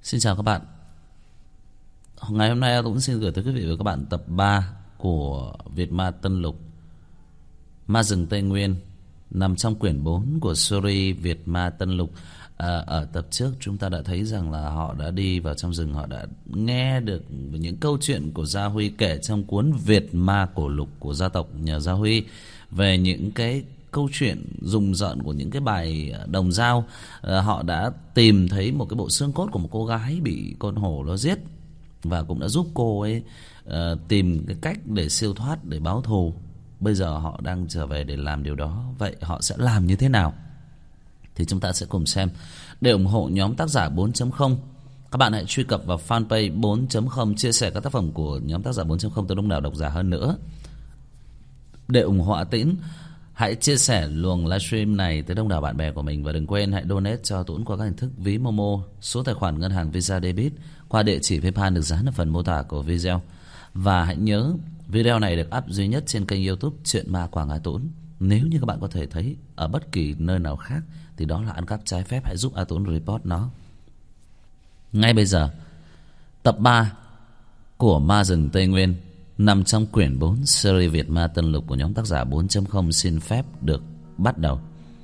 Xin chào các bạn. Ngày hôm nay tôi cũng xin gửi tới quý vị và các bạn tập 3 của Việt Ma Tân Lục, Ma Rừng Tây Nguyên, nằm trong quyển 4 của series Việt Ma Tân Lục. Ở tập trước chúng ta đã thấy rằng là họ đã đi vào trong rừng, họ đã nghe được những câu chuyện của Gia Huy kể trong cuốn Việt Ma Cổ Lục của gia tộc nhà Gia Huy, về những cái câu chuyện rùng rợn của những cái bài đồng dao. Họ đã tìm thấy một cái bộ xương cốt của một cô gái bị con hổ nó giết, và cũng đã giúp cô ấy tìm cái cách để siêu thoát, để báo thù. Bây giờ họ đang trở về để làm điều đó. Vậy họ sẽ làm như thế nào thì chúng ta sẽ cùng xem. Để ủng hộ nhóm tác giả 4.0, các bạn hãy truy cập vào fanpage 4.0, chia sẻ các tác phẩm của nhóm tác giả 4.0 tới đông đảo độc giả hơn nữa. Để ủng hộ Tĩnh, hãy chia sẻ luồng livestream này tới đông đảo bạn bè của mình. Và đừng quên hãy donate cho Tuấn qua các hình thức ví Momo, số tài khoản ngân hàng Visa Debit, qua địa chỉ PayPal được dán ở phần mô tả của video. Và hãy nhớ video này được up duy nhất trên kênh YouTube Chuyện Ma Quảng A Tuấn. Nếu như các bạn có thể thấy ở bất kỳ nơi nào khác thì đó là ăn cắp trái phép. Hãy giúp A Tuấn report nó. Ngay bây giờ, tập 3 của Ma Rừng Tây Nguyên, nằm trong quyển 4 series Việt Ma Tân Lục của nhóm tác giả 4.0 xin phép được bắt đầu.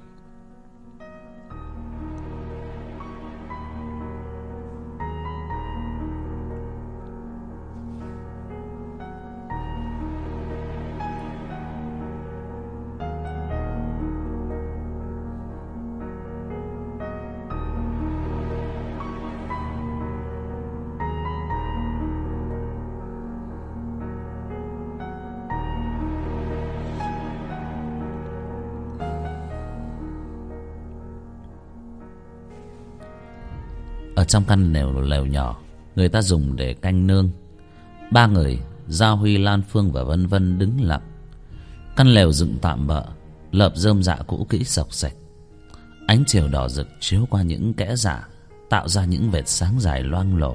Ở trong căn lều nhỏ người ta dùng để canh nương, ba người Gia Huy, Lan Phương và Vân Vân đứng lặng. Căn lều dựng tạm bợ, lợp rơm rạ cũ kỹ xộc xệch. Ánh chiều đỏ rực chiếu qua những kẽ rạ, tạo ra những vệt sáng dài loang lổ.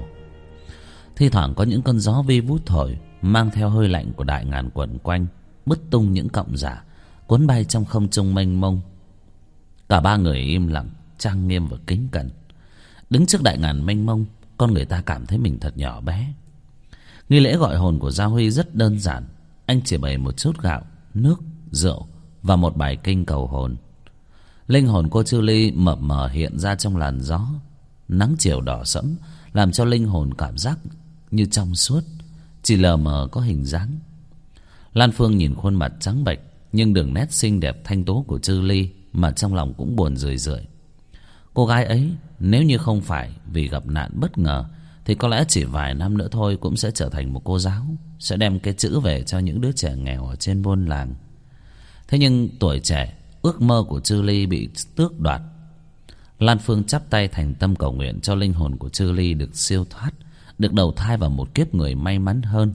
Thi thoảng có những cơn gió vi vút thổi, mang theo hơi lạnh của đại ngàn quẩn quanh, bứt tung những cọng rạ, cuốn bay trong không trung mênh mông. Cả ba người im lặng, trang nghiêm và kính cẩn. Đứng trước đại ngàn mênh mông, con người ta cảm thấy mình thật nhỏ bé. Nghi lễ gọi hồn của Gia Huy rất đơn giản. Anh chỉ bày một chút gạo, nước, rượu và một bài kinh cầu hồn. Linh hồn cô Chư Ly mập mờ hiện ra trong làn gió. Nắng chiều đỏ sẫm làm cho linh hồn cảm giác như trong suốt, chỉ lờ mờ có hình dáng. Lan Phương nhìn khuôn mặt trắng bệch nhưng đường nét xinh đẹp thanh tố của Chư Ly mà trong lòng cũng buồn rười rượi. Cô gái ấy nếu như không phải vì gặp nạn bất ngờ thì có lẽ chỉ vài năm nữa thôi cũng sẽ trở thành một cô giáo, sẽ đem cái chữ về cho những đứa trẻ nghèo ở trên buôn làng. Thế nhưng tuổi trẻ, ước mơ của Chư Ly bị tước đoạt. Lan Phương chắp tay thành tâm cầu nguyện cho linh hồn của Chư Ly được siêu thoát, được đầu thai vào một kiếp người may mắn hơn.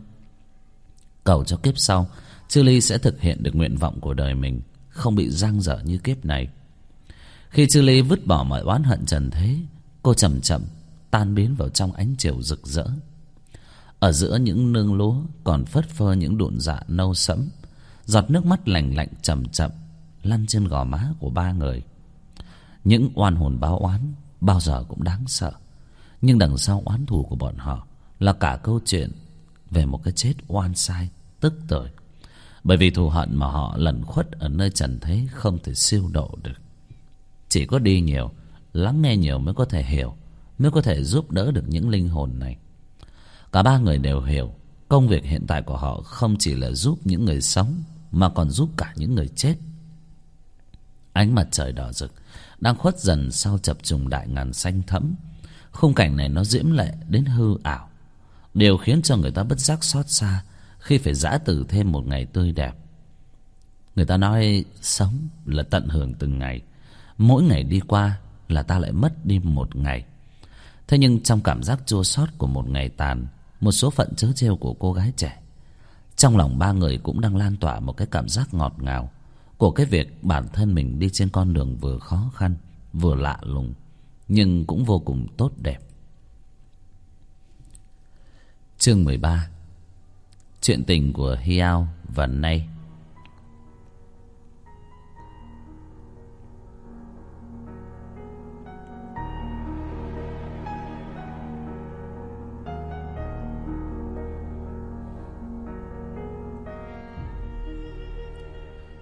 Cầu cho kiếp sau Chư Ly sẽ thực hiện được nguyện vọng của đời mình, không bị dang dở như kiếp này. Khi Chư Ly vứt bỏ mọi oán hận trần thế, cô chậm chậm tan biến vào trong ánh chiều rực rỡ. Ở giữa những nương lúa còn phất phơ những đụn dạ nâu sẫm, giọt nước mắt lành lạnh chậm chậm lăn trên gò má của ba người. Những oan hồn báo oán bao giờ cũng đáng sợ, nhưng đằng sau oán thù của bọn họ là cả câu chuyện về một cái chết oan sai tức tưởi, bởi vì thù hận mà họ lẩn khuất ở nơi trần thế không thể siêu độ được. Chỉ có đi nhiều, lắng nghe nhiều mới có thể hiểu, mới có thể giúp đỡ được những linh hồn này. Cả ba người đều hiểu công việc hiện tại của họ không chỉ là giúp những người sống mà còn giúp cả những người chết. Ánh mặt trời đỏ rực đang khuất dần sau chập trùng đại ngàn xanh thẫm. Khung cảnh này nó diễm lệ đến hư ảo, điều khiến cho người ta bất giác xót xa khi phải giã từ thêm một ngày tươi đẹp. Người ta nói sống là tận hưởng từng ngày, mỗi ngày đi qua là ta lại mất đi một ngày. Thế nhưng trong cảm giác chua xót của một ngày tàn, một số phận trớ trêu của cô gái trẻ, trong lòng ba người cũng đang lan tỏa một cái cảm giác ngọt ngào của cái việc bản thân mình đi trên con đường vừa khó khăn vừa lạ lùng nhưng cũng vô cùng tốt đẹp. Chương 13. Chuyện tình của Hiao và Nay.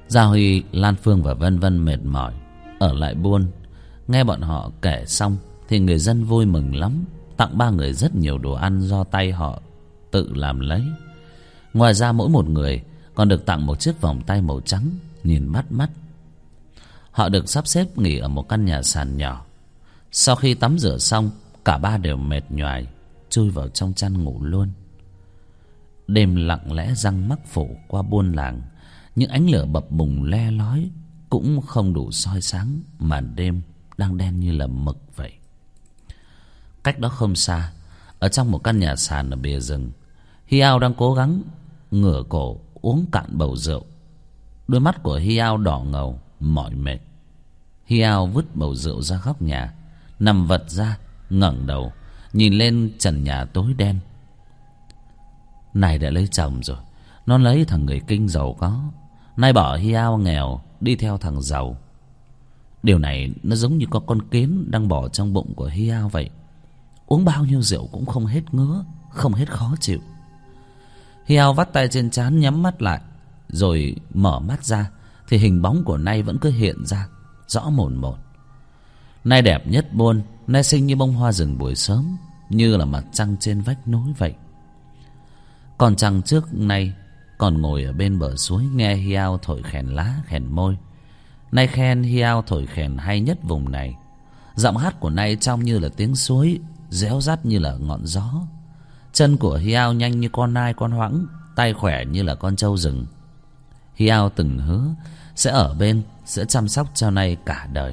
Gia Huy, Lan Phương và Vân Vân mệt mỏi ở lại buôn. Nghe bọn họ kể xong thì người dân vui mừng lắm, tặng ba người rất nhiều đồ ăn do tay họ tự làm lấy. Ngoài ra mỗi một người còn được tặng một chiếc vòng tay màu trắng nhìn bắt mắt. Họ được sắp xếp nghỉ ở một căn nhà sàn nhỏ. Sau khi tắm rửa xong, cả ba đều mệt nhoài, chui vào trong chăn ngủ luôn. Đêm lặng lẽ giăng mắc phủ qua buôn làng. Những ánh lửa bập bùng le lói cũng không đủ soi sáng màn đêm đang đen như là mực vậy. Cách đó không xa, ở trong một căn nhà sàn ở bìa rừng, Hiao đang cố gắng ngửa cổ uống cạn bầu rượu. Đôi mắt của Hiao đỏ ngầu, mỏi mệt. Hiao vứt bầu rượu ra góc nhà, nằm vật ra, ngẩng đầu nhìn lên trần nhà tối đen. Này đã lấy chồng rồi, nó lấy thằng người kinh giàu có, nay bỏ Hiao nghèo đi theo thằng giàu. Điều này nó giống như có con kiến đang bỏ trong bụng của Hiao vậy. Uống bao nhiêu rượu cũng không hết ngứa, không hết khó chịu. Hiao vắt tay trên trán, nhắm mắt lại, rồi mở mắt ra thì hình bóng của Nay vẫn cứ hiện ra rõ mồn một. Nay đẹp nhất buôn, Nay xinh như bông hoa rừng buổi sớm, như là mặt trăng trên vách núi vậy. Còn trăng trước Nay còn ngồi ở bên bờ suối nghe Hiao thổi khèn lá khèn môi. Nay khen Hiao thổi khèn hay nhất vùng này. Giọng hát của Nay trong như là tiếng suối, réo rắt như là ngọn gió. Chân của Hiao nhanh như con nai con hoãng, tay khỏe như là con trâu rừng. Hiao từng hứa sẽ ở bên, sẽ chăm sóc cho Nay cả đời.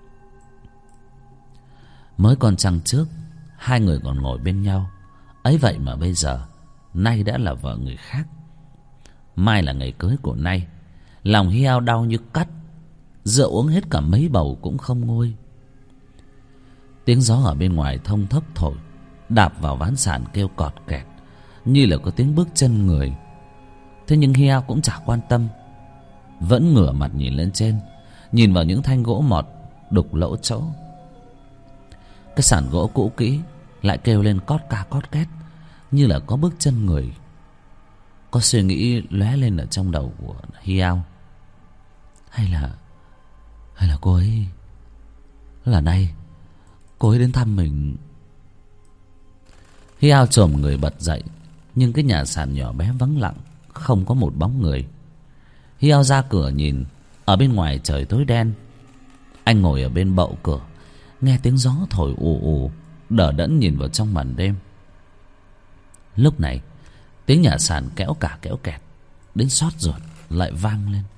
Mới còn trăng trước, hai người còn ngồi bên nhau, ấy vậy mà bây giờ Nay đã là vợ người khác. Mai là ngày cưới của Nay. Lòng Hiao đau như cắt, rượu uống hết cả mấy bầu cũng không nguôi. Tiếng gió ở bên ngoài thông thốc thổi, đạp vào ván sàn kêu cọt kẹt, như là có tiếng bước chân người. Thế nhưng Hiao cũng chả quan tâm, vẫn ngửa mặt nhìn lên trên, nhìn vào những thanh gỗ mọt đục lỗ chỗ. Cái sàn gỗ cũ kỹ lại kêu lên cót ca cót két, như là có bước chân người. Có suy nghĩ lóe lên ở trong đầu của Hiao. Hay là cô ấy là Nay, cô ấy đến thăm mình. Hiao chồm người bật dậy, nhưng cái nhà sàn nhỏ bé vắng lặng, không có một bóng người. Hiao ra cửa nhìn, ở bên ngoài trời tối đen. Anh ngồi ở bên bậu cửa, nghe tiếng gió thổi ù ù, đờ đẫn nhìn vào trong màn đêm. Lúc này tiếng nhà sàn kéo cả kéo kẹt, đến xót ruột lại vang lên.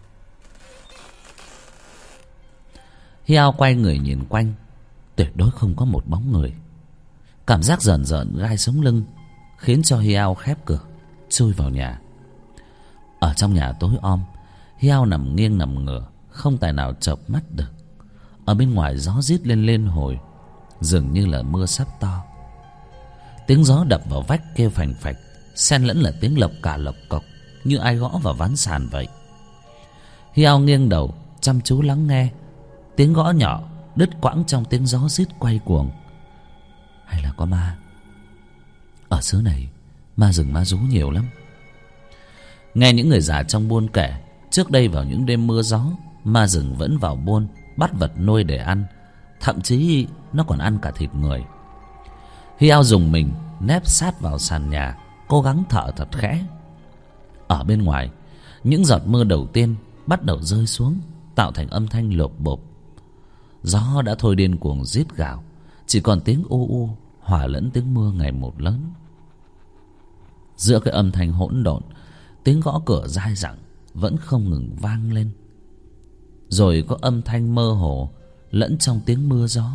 Hiao quay người nhìn quanh, tuyệt đối không có một bóng người. Cảm giác rợn rợn gai sống lưng khiến cho Hiao khép cửa, chui vào nhà. Ở trong nhà tối om, Hiao nằm nghiêng nằm ngửa, không tài nào chợp mắt được. Ở bên ngoài gió rít lên lên hồi, dường như là mưa sắp to. Tiếng gió đập vào vách kêu phành phạch, xen lẫn là tiếng lộc cả lộc cộc, như ai gõ vào ván sàn vậy. Hiao nghiêng đầu chăm chú lắng nghe. Tiếng gõ nhỏ đứt quãng trong tiếng gió rít quay cuồng. Hay là có ma? Ở xứ này ma rừng ma rú nhiều lắm. Nghe những người già trong buôn kể, trước đây vào những đêm mưa gió, ma rừng vẫn vào buôn bắt vật nuôi để ăn, thậm chí nó còn ăn cả thịt người. Hiao dùng mình nép sát vào sàn nhà, cố gắng thở thật khẽ. Ở bên ngoài, những giọt mưa đầu tiên bắt đầu rơi xuống, tạo thành âm thanh lộp bộp. Gió đã thôi điên cuồng rít gào, chỉ còn tiếng u u hòa lẫn tiếng mưa ngày một lớn. Giữa cái âm thanh hỗn độn, tiếng gõ cửa dai dẳng vẫn không ngừng vang lên. Rồi có âm thanh mơ hồ lẫn trong tiếng mưa gió.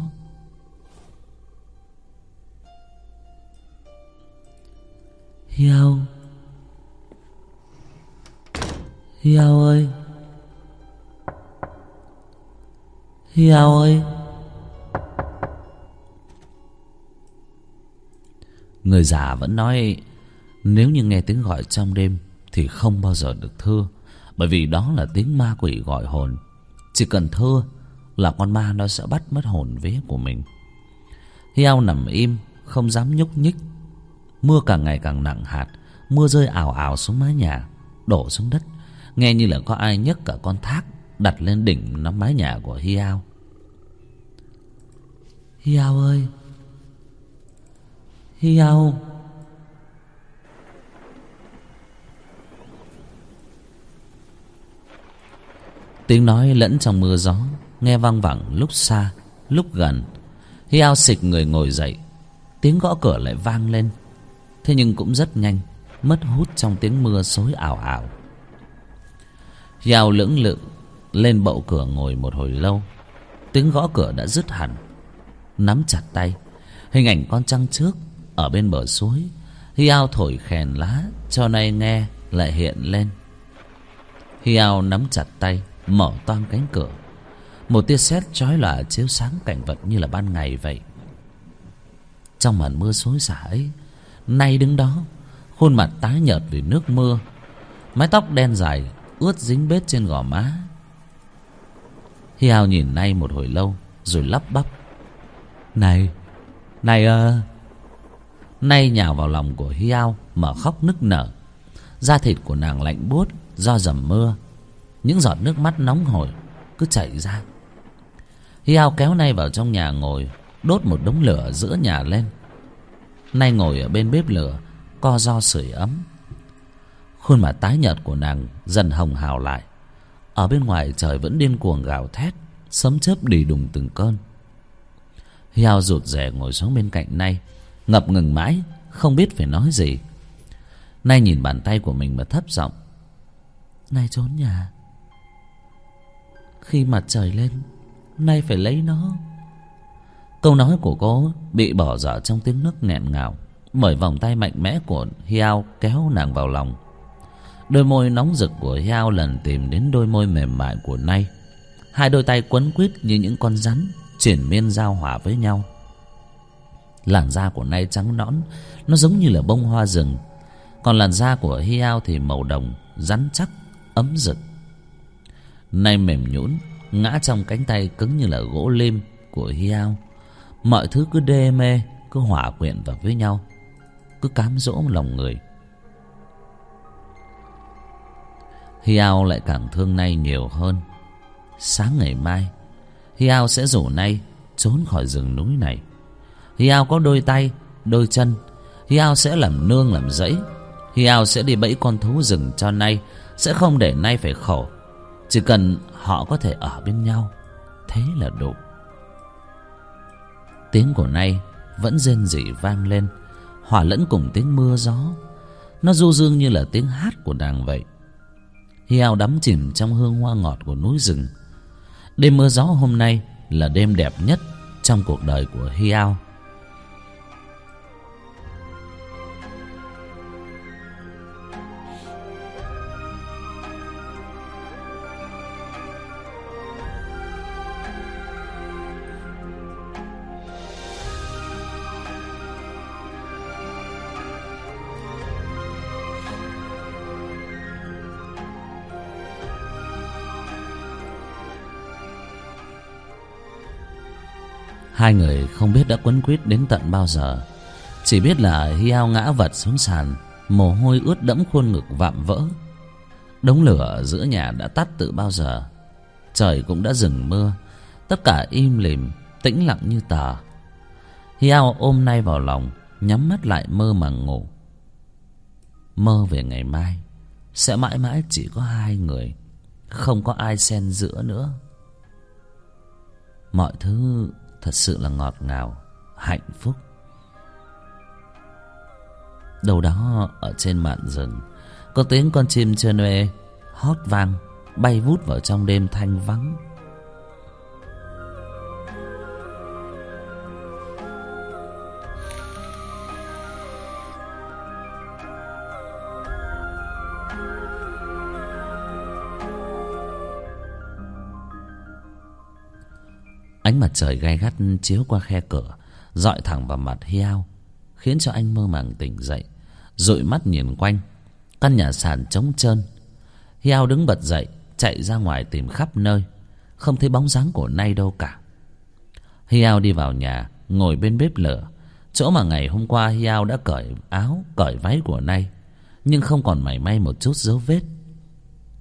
Hiao, Hiao ơi, Hiao ơi. Người già vẫn nói nếu như nghe tiếng gọi trong đêm thì không bao giờ được thưa, bởi vì đó là tiếng ma quỷ gọi hồn. Chỉ cần thưa là con ma nó sẽ bắt mất hồn vía của mình. Hiao nằm im không dám nhúc nhích. Mưa càng ngày càng nặng hạt, mưa rơi ào ào xuống mái nhà, đổ xuống đất. nghe như là có ai nhấc cả con thác đặt lên đỉnh nắm mái nhà của Hiao. Hiao ơi, Hiao. Tiếng nói lẫn trong mưa gió, nghe văng vẳng lúc xa lúc gần. Hiao xịch người ngồi dậy. Tiếng gõ cửa lại vang lên, thế nhưng cũng rất nhanh mất hút trong tiếng mưa xối ảo ảo. Hiao lưỡng lự lên bậu cửa ngồi một hồi lâu. Tiếng gõ cửa đã dứt hẳn. Nắm chặt tay, hình ảnh con trăng trước ở bên bờ suối Hiao thổi khèn lá cho nay nghe lại hiện lên. Hiao nắm chặt tay, mở toang cánh cửa. Một tia sét chói lòa chiếu sáng cảnh vật như là ban ngày vậy. Trong màn mưa xối xả ấy, Nay đứng đó, khuôn mặt tái nhợt vì nước mưa, mái tóc đen dài ướt dính bết trên gò má. Hiao nhìn Nay một hồi lâu rồi lắp bắp: Này, Này Nay nhào vào lòng của Hiao mà khóc nức nở. Da thịt của nàng lạnh buốt do dầm mưa, những giọt nước mắt nóng hổi cứ chảy ra. Hiao kéo Nay vào trong nhà ngồi, đốt một đống lửa giữa nhà lên. Nay ngồi ở bên bếp lửa, co ro sưởi ấm. Khuôn mặt tái nhợt của nàng dần hồng hào lại. Ở bên ngoài trời vẫn điên cuồng gào thét, sấm chớp đì đùng từng cơn. Hiao rụt rè ngồi xuống bên cạnh Nay, ngập ngừng mãi không biết phải nói gì. Nay nhìn bàn tay của mình mà thấp giọng: Nay trốn nhà, khi mặt trời lên Nay phải lấy nó. Câu nói của cô bị bỏ dở trong tiếng nấc nghẹn ngào bởi vòng tay mạnh mẽ của Hiao kéo nàng vào lòng. Đôi môi nóng rực của Hiao lần tìm đến đôi môi mềm mại của Nay. Hai đôi tay quấn quýt như những con rắn triền miên giao hòa với nhau. Làn da của Nay trắng nõn, nó giống như là bông hoa rừng. Còn làn da của Hiao thì màu đồng, rắn chắc, ấm rực. Nay mềm nhũn ngã trong cánh tay cứng như là gỗ lim của Hiao. Mọi thứ cứ đê mê, cứ hòa quyện vào với nhau, cứ cám dỗ lòng người. Hiao lại càng thương Nay nhiều hơn. Sáng ngày mai, Hiao sẽ rủ Nay trốn khỏi rừng núi này. Hiao có đôi tay, đôi chân. Hiao sẽ làm nương làm rẫy. Hiao sẽ đi bẫy con thú rừng cho Nay, sẽ không để Nay phải khổ. Chỉ cần họ có thể ở bên nhau, thế là đủ. Tiếng của Nay vẫn rên rỉ vang lên, hòa lẫn cùng tiếng mưa gió. Nó du dương như là tiếng hát của nàng vậy. Hiao đắm chìm trong hương hoa ngọt của núi rừng. Đêm mưa gió hôm nay là đêm đẹp nhất trong cuộc đời của Hiao. Hai người không biết đã quấn quýt đến tận bao giờ. Chỉ biết là Hiao ngã vật xuống sàn, mồ hôi ướt đẫm khuôn ngực vạm vỡ. Đống lửa giữa nhà đã tắt từ bao giờ. Trời cũng đã dừng mưa. Tất cả im lìm, tĩnh lặng như tờ. Hiao ôm Nay vào lòng, nhắm mắt lại mơ màng ngủ. Mơ về ngày mai sẽ mãi mãi chỉ có hai người, không có ai xen giữa nữa. Mọi thứ thật sự là ngọt ngào, hạnh phúc. Đâu đó ở trên mạn rừng, có tiếng con chim chơ nê hót vang, bay vút vào trong đêm thanh vắng. Ánh mặt trời gay gắt chiếu qua khe cửa, rọi thẳng vào mặt Hiao, khiến cho anh mơ màng tỉnh dậy, dụi mắt nhìn quanh. Căn nhà sàn trống trơn. Hiao đứng bật dậy, chạy ra ngoài tìm khắp nơi, không thấy bóng dáng của Nay đâu cả. Hiao đi vào nhà, ngồi bên bếp lửa, chỗ mà ngày hôm qua Hiao đã cởi áo, cởi váy của Nay, nhưng không còn mảy may một chút dấu vết.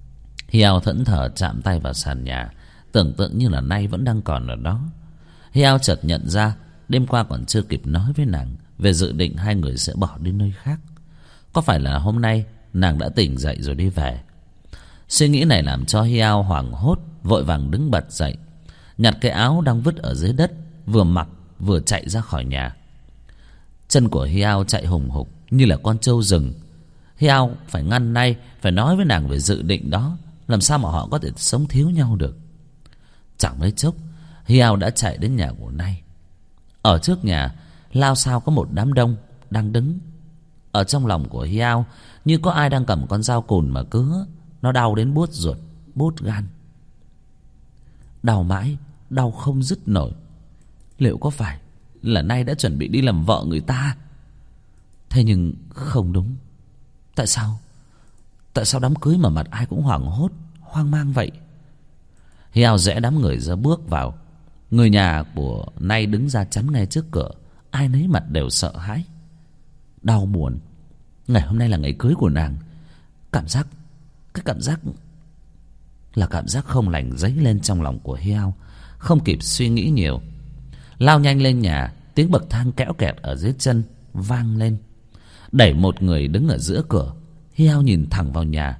Hiao thẫn thờ chạm tay vào sàn nhà, tưởng tượng như là nay vẫn đang còn ở đó. Hiao chợt nhận ra đêm qua còn chưa kịp nói với nàng về dự định hai người sẽ bỏ đi nơi khác. Có phải là hôm nay nàng đã tỉnh dậy rồi đi về? Suy nghĩ này làm cho Hiao hoảng hốt, vội vàng đứng bật dậy, nhặt cái áo đang vứt ở dưới đất, vừa mặc vừa chạy ra khỏi nhà. Chân của Hiao chạy hùng hục như là con trâu rừng. Hiao phải ngăn nay, phải nói với nàng về dự định đó. Làm sao mà họ có thể sống thiếu nhau được? Chẳng mấy chốc Hiao đã chạy đến nhà của Nay. Ở trước nhà lao sao có một đám đông đang đứng. Ở trong lòng của Hiao như có ai đang cầm con dao cùn mà cứa. Nó đau đến buốt ruột, buốt gan. Đau mãi, đau không dứt nổi. Liệu có phải là Nay đã chuẩn bị đi làm vợ người ta? Thế nhưng không đúng. Tại sao đám cưới mà mặt ai cũng hoảng hốt, hoang mang vậy? Hiao rẽ đám người ra bước vào. Người nhà của Nay đứng ra chắn ngay trước cửa. Ai nấy mặt đều sợ hãi, đau buồn. Ngày hôm nay là ngày cưới của nàng. Cái cảm giác là cảm giác không lành dấy lên trong lòng của Hiao. Không kịp suy nghĩ nhiều, lao nhanh lên nhà. Tiếng bậc thang kẽo kẹt ở dưới chân vang lên. Đẩy một người đứng ở giữa cửa. Hiao nhìn thẳng vào nhà.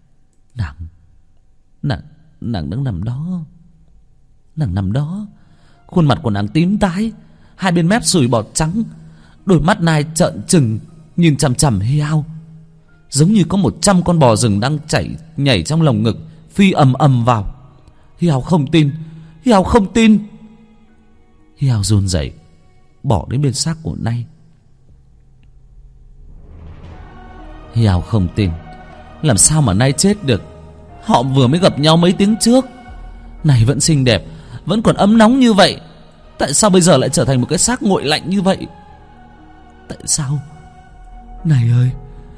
Nàng đứng nằm đó. Nàng nằm đó. Khuôn mặt của nàng tím tái, hai bên mép sùi bọt trắng. Đôi mắt Nai trợn trừng nhìn chằm chằm Hiao, giống như có 100 con bò rừng đang nhảy trong lồng ngực, phi ầm ầm vào. Hiao không tin. Hiao run rẩy bỏ đến bên xác của Nay. Hiao không tin. Làm sao mà Nay chết được? Họ vừa mới gặp nhau mấy tiếng trước. Nay vẫn xinh đẹp, vẫn còn ấm nóng như vậy. Tại sao bây giờ lại trở thành một cái xác nguội lạnh như vậy? Tại sao? Này ơi!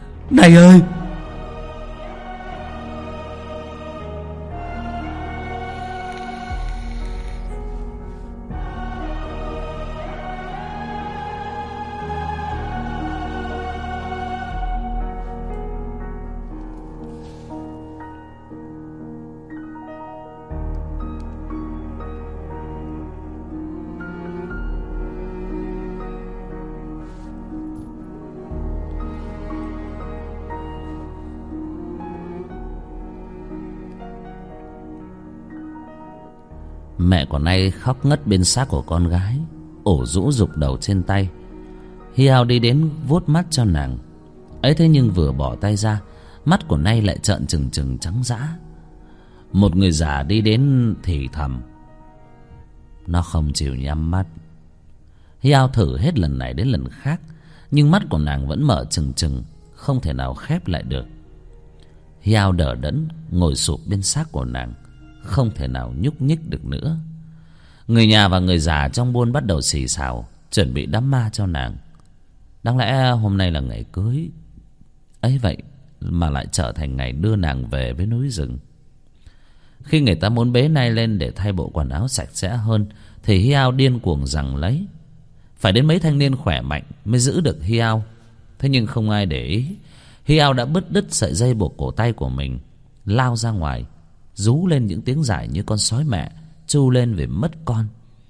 Mẹ của Nay khóc ngất bên xác của con gái, ổ rũ rục đầu trên tay. Hiao đi đến vuốt mắt cho nàng. Ấy thế nhưng vừa bỏ tay ra, mắt của Nay lại trợn trừng trừng trắng dã. Một người già đi đến thì thầm. Nó không chịu nhắm mắt. Hiao thử hết lần này đến lần khác, nhưng mắt của nàng vẫn mở trừng trừng, không thể nào khép lại được. Hiao đờ đẫn ngồi sụp bên xác của nàng, không thể nào nhúc nhích được nữa. Người nhà và người già trong buôn bắt đầu xì xào chuẩn bị đám ma cho nàng. Đáng lẽ hôm nay là ngày cưới, ấy vậy mà lại trở thành ngày đưa nàng về với núi rừng. Khi người ta muốn bế Nay lên để thay bộ quần áo sạch sẽ hơn, thì Hiao điên cuồng giằng lấy. Phải đến mấy thanh niên khỏe mạnh mới giữ được Hiao. Thế nhưng không ai để ý. Hiao đã bứt đứt sợi dây buộc cổ tay của mình, lao ra ngoài, rú lên những tiếng dại như con sói mẹ tru lên vì mất con.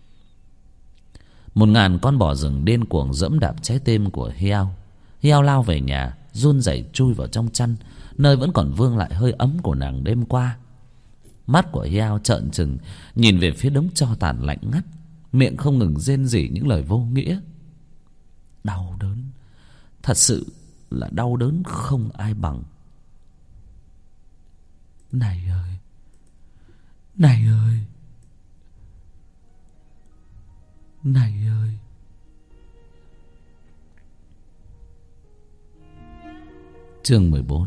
1000 con bò rừng điên cuồng giẫm đạp trái tim của Hiao. Hiao lao về nhà, run rẩy chui vào trong chăn, nơi vẫn còn vương lại hơi ấm của nàng đêm qua. Mắt của Hiao trợn trừng nhìn về phía đống tro tàn lạnh ngắt, miệng không ngừng rên rỉ những lời vô nghĩa. Đau đớn, thật sự là đau đớn không ai bằng. Này ơi! Chương 14.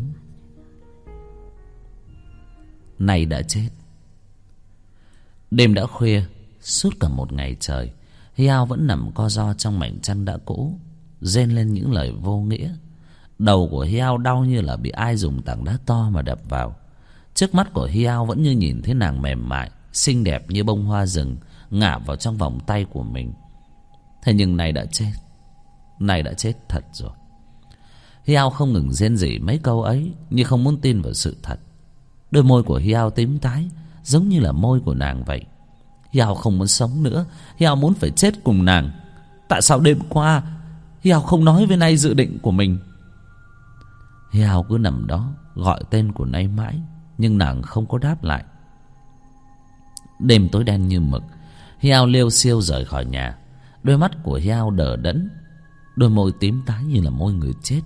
Nay đã chết. Đêm đã khuya, suốt cả một ngày trời, Hiao vẫn nằm co ro trong mảnh chăn đã cũ, rên lên những lời vô nghĩa. Đầu của Hiao đau như là bị ai dùng tảng đá to mà đập vào. Trước mắt của Hiao vẫn như nhìn thấy nàng mềm mại, xinh đẹp như bông hoa rừng ngả vào trong vòng tay của mình. Thế nhưng Nay đã chết thật rồi. Hiao không ngừng rên rỉ mấy câu ấy, như không muốn tin vào sự thật. Đôi môi của Hiao tím tái, giống như là môi của nàng vậy. Hiao không muốn sống nữa. Hiao muốn phải chết cùng nàng. Tại sao đêm qua Hiao không nói với Nay dự định của mình? Hiao cứ nằm đó gọi tên của Nay mãi, nhưng nàng không có đáp lại. Đêm tối đen như mực. Hiao liêu xiêu rời khỏi nhà. Đôi mắt của Hiao đờ đẫn, đôi môi tím tái như là môi người chết.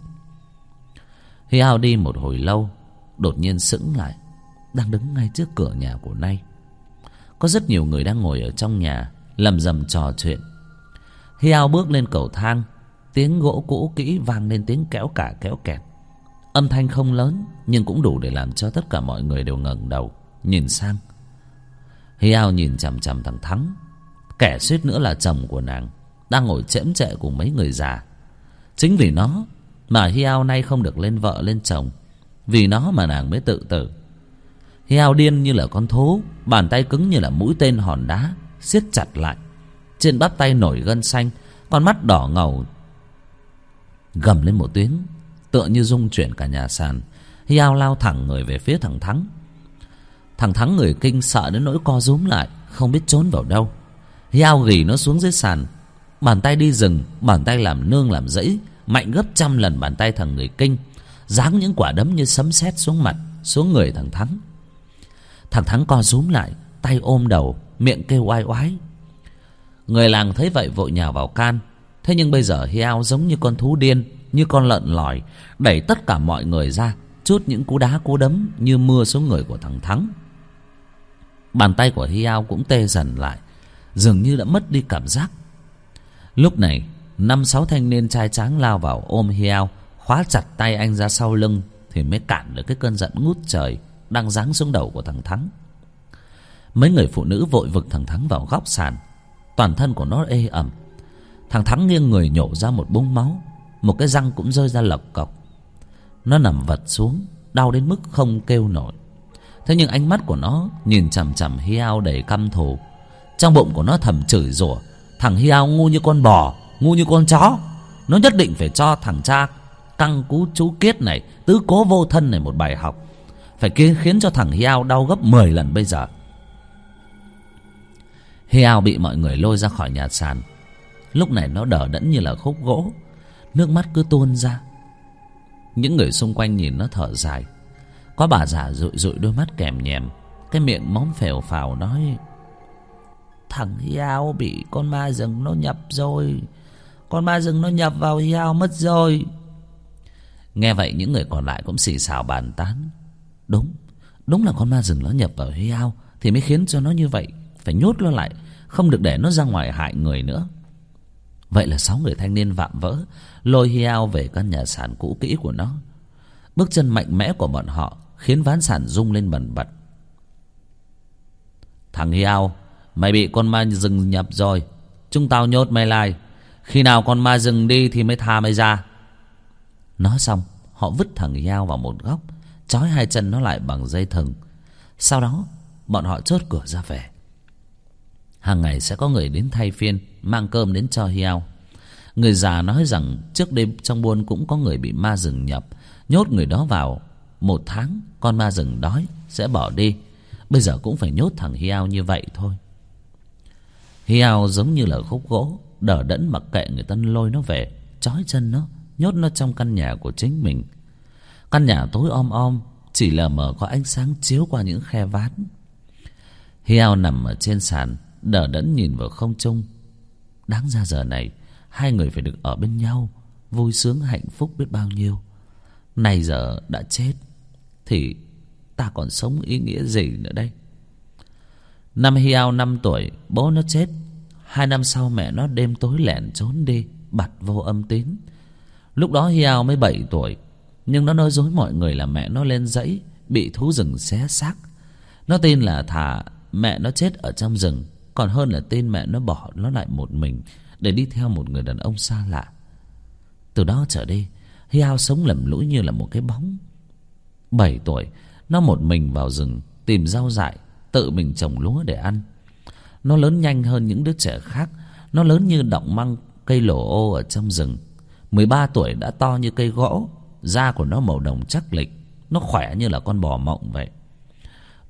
Hiao đi một hồi lâu, đột nhiên sững lại, đang đứng ngay trước cửa nhà của Nay. Có rất nhiều người đang ngồi ở trong nhà lầm rầm trò chuyện. Hiao bước lên cầu thang. Tiếng gỗ cũ kỹ vang lên tiếng kéo cả kéo kẹt. Âm thanh không lớn, nhưng cũng đủ để làm cho tất cả mọi người đều ngẩng đầu nhìn sang. Hiao nhìn chằm chằm thằng Thắng, kẻ suýt nữa là chồng của nàng, đang ngồi chễm chệ cùng mấy người già. Chính vì nó mà Hiao nay không được lên vợ lên chồng. Vì nó mà nàng mới tự tử. Hiao điên như là con thú, bàn tay cứng như là mũi tên hòn đá, siết chặt lại. Trên bắp tay nổi gân xanh, con mắt đỏ ngầu gầm lên một tiếng, tựa như rung chuyển cả nhà sàn. Hiao lao thẳng người về phía thằng Thắng. Thằng Thắng người kinh sợ đến nỗi co rúm lại, không biết trốn vào đâu. Hiao ghì nó xuống dưới sàn, bàn tay đi rừng, bàn tay làm nương làm rẫy, mạnh gấp trăm lần bàn tay thằng người kinh, giáng những quả đấm như sấm sét xuống mặt, xuống người thằng Thắng. Thằng Thắng co rúm lại, tay ôm đầu, miệng kêu oai oái. Người làng thấy vậy vội nhào vào can. Thế nhưng bây giờ Hiao giống như con thú điên, như con lợn lòi, đẩy tất cả mọi người ra, trút những cú đá cú đấm như mưa xuống người của thằng Thắng. Bàn tay của Hiao cũng tê dần lại, dường như đã mất đi cảm giác. Lúc này 5-6 thanh niên trai tráng lao vào ôm Hiao, khóa chặt tay anh ra sau lưng, thì mới cản được cái cơn giận ngút trời đang giáng xuống đầu của thằng Thắng. Mấy người phụ nữ vội vực thằng Thắng vào góc sàn. Toàn thân của nó ê ẩm. Thằng Thắng nghiêng người nhổ ra một búng máu, một cái răng cũng rơi ra lộc cộc. Nó nằm vật xuống, đau đến mức không kêu nổi. Thế nhưng ánh mắt của nó nhìn chằm chằm Hiao đầy căm thù. Trong bụng của nó thầm chửi rủa, thằng Hiao ngu như con bò, ngu như con chó. Nó nhất định phải cho thằng cha căng cú chú Kiết này, tứ cố vô thân này một bài học. Phải khiến cho thằng Hiao đau gấp 10 lần bây giờ. Hiao bị mọi người lôi ra khỏi nhà sàn. Lúc này nó đờ đẫn như là khúc gỗ, nước mắt cứ tuôn ra. Những người xung quanh nhìn nó thở dài. Có bà già dụi dụi đôi mắt kèm nhèm, cái miệng móm phèo phào nói: thằng Hiao bị con ma rừng nó nhập rồi. Con ma rừng nó nhập vào Hiao mất rồi. Nghe vậy những người còn lại cũng xì xào bàn tán. Đúng là con ma rừng nó nhập vào Hiao thì mới khiến cho nó như vậy. Phải nhốt nó lại, không được để nó ra ngoài hại người nữa. Vậy là 6 người thanh niên vạm vỡ lôi Hiao về căn nhà sàn cũ kỹ của nó. Bước chân mạnh mẽ của bọn họ khiến ván sàn rung lên bần bật. Thằng Hiao, mày bị con ma rừng nhập rồi. Chúng tao nhốt mày lại. Khi nào con ma rừng đi thì mới tha mày ra. Nói xong họ vứt thằng Hiao vào một góc, trói 2 chân nó lại bằng dây thừng. Sau đó bọn họ chốt cửa ra về. Hàng ngày sẽ có người đến thay phiên mang cơm đến cho Hiao. Người già nói rằng trước đêm trong buôn cũng có người bị ma rừng nhập, nhốt người đó vào 1 tháng, con ma rừng đói sẽ bỏ đi. Bây giờ cũng phải nhốt thằng Hiao như vậy thôi. Hiao giống như là khúc gỗ, đờ đẫn mặc kệ người ta lôi nó về, trói chân nó, nhốt nó trong căn nhà của chính mình. Căn nhà tối om om, chỉ lờ mờ có ánh sáng chiếu qua những khe ván. Hiao nằm ở trên sàn, đờ đẫn nhìn vào không trung. Đáng ra giờ này 2 người phải được ở bên nhau, vui sướng hạnh phúc biết bao nhiêu. Nay giờ đã chết thì ta còn sống ý nghĩa gì nữa đây? Năm Hiao 5 tuổi, bố nó chết. 2 năm sau mẹ nó đêm tối lẻn trốn đi, bặt vô âm tín. Lúc đó Hiao mới 7 tuổi, nhưng nó nói dối mọi người là mẹ nó lên dãy bị thú rừng xé xác. Nó tin là thà mẹ nó chết ở trong rừng còn hơn là tin mẹ nó bỏ nó lại một mình để đi theo một người đàn ông xa lạ. Từ đó trở đi, Hiao sống lầm lũi như là một cái bóng. 7 tuổi, nó một mình vào rừng tìm rau dại, tự mình trồng lúa để ăn. Nó lớn nhanh hơn những đứa trẻ khác. Nó lớn như đọng măng cây lổ ô ở trong rừng. 13 tuổi đã to như cây gỗ. Da của nó màu đồng chắc lịch. Nó khỏe như là con bò mộng vậy.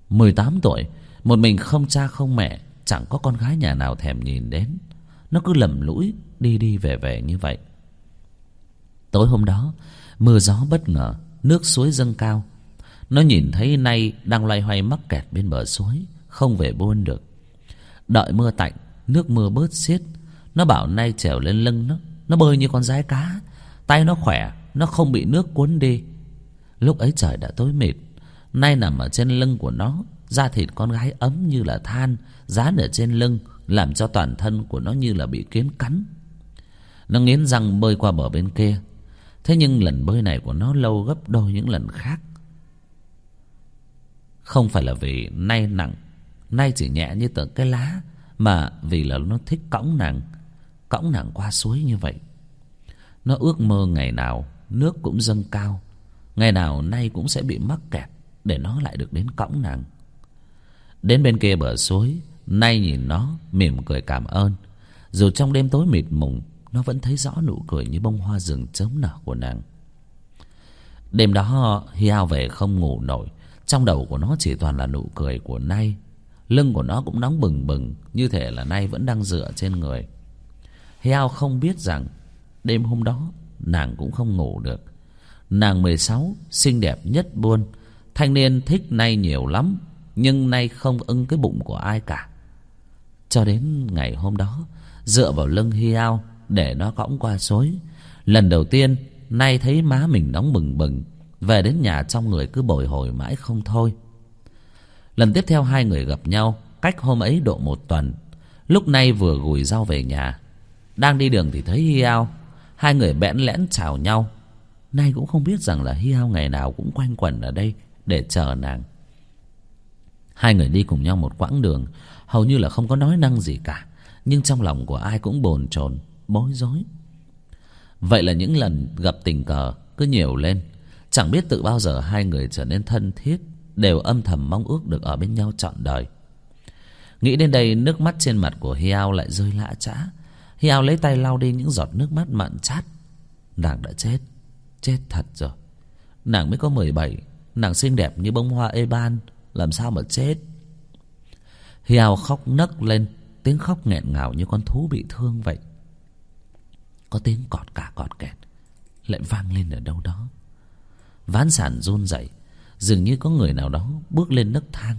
18 tuổi, một mình không cha không mẹ, chẳng có con gái nhà nào thèm nhìn đến. Nó cứ lầm lũi đi đi về về như vậy. Tối hôm đó mưa gió bất ngờ, nước suối dâng cao. Nó nhìn thấy Nay đang loay hoay mắc kẹt bên bờ suối, không về buôn được. Đợi mưa tạnh, nước mưa bớt xiết, nó bảo Nay trèo lên lưng nó bơi như con dái cá. Tay nó khỏe, nó không bị nước cuốn đi. Lúc ấy trời đã tối mịt. Nay nằm ở trên lưng của nó, da thịt con gái ấm như là than dán ở trên lưng, làm cho toàn thân của nó như là bị kiến cắn. Nó nghiến răng bơi qua bờ bên kia. Thế nhưng lần bơi này của nó lâu gấp đôi những lần khác. Không phải là vì Nay nặng, Nay chỉ nhẹ như tờ cái lá, mà vì là nó thích cõng nàng qua suối như vậy. Nó ước mơ ngày nào nước cũng dâng cao, ngày nào Nay cũng sẽ bị mắc kẹt để nó lại được đến cõng nàng. Đến bên kia bờ suối, Nay nhìn nó mỉm cười cảm ơn. Dù trong đêm tối mịt mùng, nó vẫn thấy rõ nụ cười như bông hoa rừng chớm nở của nàng. Đêm đó Hiao về không ngủ nổi. Trong đầu của nó chỉ toàn là nụ cười của Nay. Lưng của nó cũng nóng bừng bừng, như thể là Nay vẫn đang dựa trên người. Hiao không biết rằng đêm hôm đó nàng cũng không ngủ được. Nàng 16, xinh đẹp nhất buôn. Thanh niên thích Nay nhiều lắm, nhưng Nay không ưng cái bụng của ai cả. Cho đến ngày hôm đó, dựa vào lưng Hiao để nó cõng qua suối. Lần đầu tiên Nay thấy má mình nóng bừng bừng. Về đến nhà trong người cứ bồi hồi mãi không thôi. Lần tiếp theo hai người gặp nhau cách hôm ấy độ 1 tuần. Lúc Nay vừa gùi rau về nhà, đang đi đường thì thấy Hiao. Hai người bẽn lẽn chào nhau. Nay cũng không biết rằng là Hiao ngày nào cũng quanh quẩn ở đây để chờ nàng. Hai người đi cùng nhau một quãng đường, hầu như là không có nói năng gì cả, nhưng trong lòng của ai cũng bồn chồn bối rối. Vậy là những lần gặp tình cờ cứ nhiều lên. Chẳng biết từ bao giờ hai người trở nên thân thiết, đều âm thầm mong ước được ở bên nhau trọn đời. Nghĩ đến đây, nước mắt trên mặt của Hiao lại rơi lã chã. Hiao lấy tay lau đi những giọt nước mắt mặn chát. Nàng đã chết, chết thật rồi. Nàng mới có 17, nàng xinh đẹp như bông hoa eban, làm sao mà chết. Hiao khóc nấc lên, tiếng khóc nghẹn ngào như con thú bị thương vậy. Có tiếng cọt cả cọt kẹt lại vang lên ở đâu đó. Ván sàn run rẩy, dường như có người nào đó bước lên nấc thang.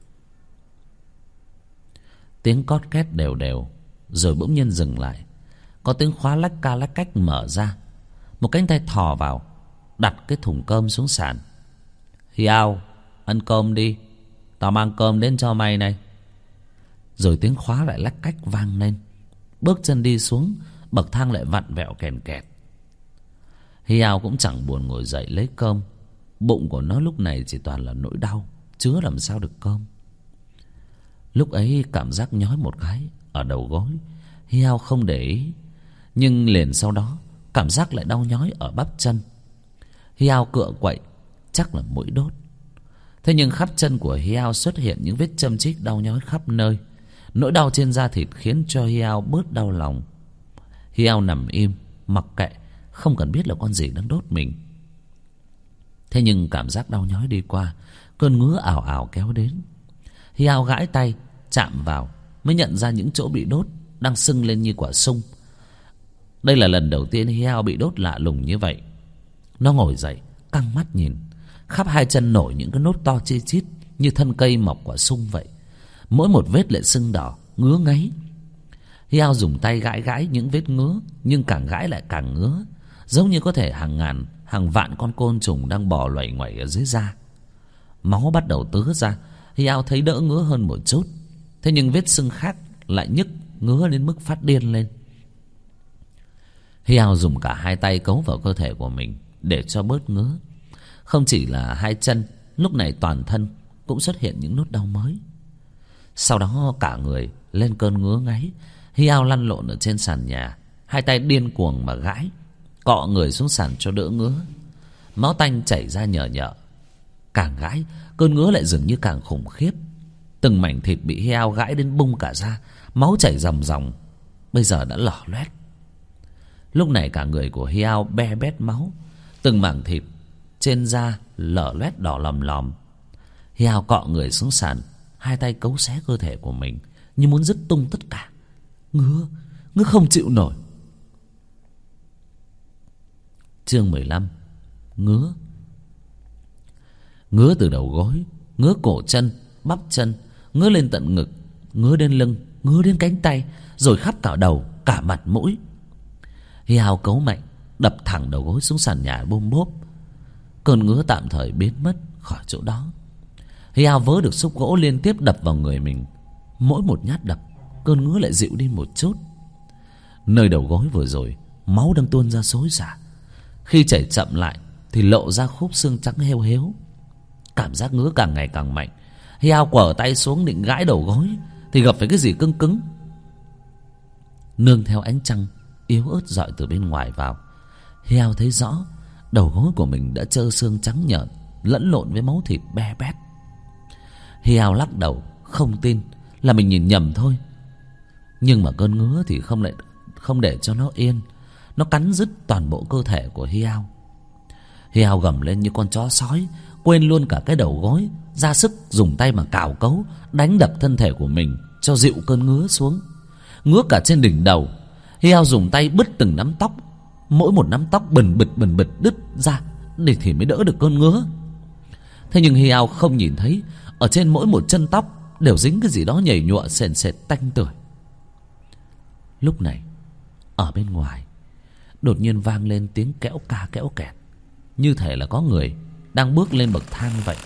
Tiếng cót két đều đều, rồi bỗng nhiên dừng lại. Có tiếng khóa lách ca lách cách mở ra. Một cánh tay thò vào, đặt cái thùng cơm xuống sàn. Hiao, ăn cơm đi, tao mang cơm đến cho mày này. Rồi tiếng khóa lại lách cách vang lên. Bước chân đi xuống, bậc thang lại vặn vẹo kèn kẹt. Hiao cũng chẳng buồn ngồi dậy lấy cơm. Bụng của nó lúc này chỉ toàn là nỗi đau, chứa làm sao được cơm. Lúc ấy cảm giác nhói một cái ở đầu gối. Hiao không để ý, nhưng liền sau đó cảm giác lại đau nhói ở bắp chân. Hiao cựa quậy, chắc là mũi đốt. Thế nhưng khắp chân của Hiao xuất hiện những vết châm chích đau nhói khắp nơi. Nỗi đau trên da thịt khiến cho Hiao bớt đau lòng. Hiao nằm im mặc kệ, không cần biết là con gì đang đốt mình. Thế nhưng cảm giác đau nhói đi qua, cơn ngứa ảo ảo kéo đến. Hiao gãi tay chạm vào mới nhận ra những chỗ bị đốt đang sưng lên như quả sung. Đây là lần đầu tiên Hiao bị đốt lạ lùng như vậy. Nó ngồi dậy căng mắt nhìn. Khắp hai chân nổi những cái nốt to chi chít như thân cây mọc quả sung vậy. Mỗi một vết lại sưng đỏ, ngứa ngáy. Hiao dùng tay gãi gãi những vết ngứa, nhưng càng gãi lại càng ngứa, giống như có thể hàng ngàn, hàng vạn con côn trùng đang bò loảy ngoảy ở dưới da. Máu bắt đầu tứa ra. Hiao thấy đỡ ngứa hơn một chút. Thế nhưng vết sưng khác lại nhức ngứa đến mức phát điên lên. Hiao dùng cả hai tay cấu vào cơ thể của mình để cho bớt ngứa. Không chỉ là hai chân, lúc này toàn thân cũng xuất hiện những nốt đau mới. Sau đó cả người lên cơn ngứa ngáy. Hiao lăn lộn ở trên sàn nhà, hai tay điên cuồng mà gãi, cọ người xuống sàn cho đỡ ngứa. Máu tanh chảy ra nhờ nhợ. Càng gãi, cơn ngứa lại dường như càng khủng khiếp. Từng mảnh thịt bị Hiao gãi đến bung cả ra, máu chảy ròng ròng, bây giờ đã lở loét. Lúc này cả người của Hiao be bét máu, từng mảng thịt trên da lở loét đỏ lòm lòm. Hi Hao cọ người xuống sàn, hai tay cấu xé cơ thể của mình như muốn dứt tung tất cả. Ngứa không chịu nổi. Chương 15. Ngứa. Ngứa từ đầu gối, ngứa cổ chân, bắp chân, ngứa lên tận ngực, ngứa đến lưng, ngứa đến cánh tay, rồi khắp cả đầu, cả mặt mũi. Hi Hao cấu mạnh, đập thẳng đầu gối xuống sàn nhà bôm bốp. Cơn ngứa tạm thời biến mất khỏi chỗ đó. Hi Hao vớ được xúc gỗ liên tiếp đập vào người mình. Mỗi một nhát đập, cơn ngứa lại dịu đi một chút. Nơi đầu gối vừa rồi, máu đang tuôn ra xối xả. Khi chảy chậm lại thì lộ ra khúc xương trắng heo héo. Cảm giác ngứa càng ngày càng mạnh. Hi Hao quở tay xuống định gãi đầu gối thì gặp phải cái gì cứng cứng. Nương theo ánh trăng yếu ớt rọi từ bên ngoài vào, Hi Hao thấy rõ đầu gối của mình đã trơ xương trắng nhợn lẫn lộn với máu thịt be bét. Hi Hao lắc đầu không tin là mình nhìn nhầm thôi. Nhưng mà cơn ngứa thì không để cho nó yên. Nó cắn rứt toàn bộ cơ thể của Hi Hao. Hi Hao gầm lên như con chó sói, quên luôn cả cái đầu gối, ra sức dùng tay mà cào cấu, đánh đập thân thể của mình cho dịu cơn ngứa xuống. Ngứa cả trên đỉnh đầu. Hi Hao dùng tay bứt từng nắm tóc. Mỗi một nắm tóc bần bật đứt ra để thì mới đỡ được cơn ngứa. Thế nhưng Hi Hao không nhìn thấy ở trên mỗi một chân tóc đều dính cái gì đó nhầy nhụa sền sệt tanh tưởi. Lúc này ở bên ngoài đột nhiên vang lên tiếng kẽo ca kẽo kẹt, như thể là có người đang bước lên bậc thang vậy.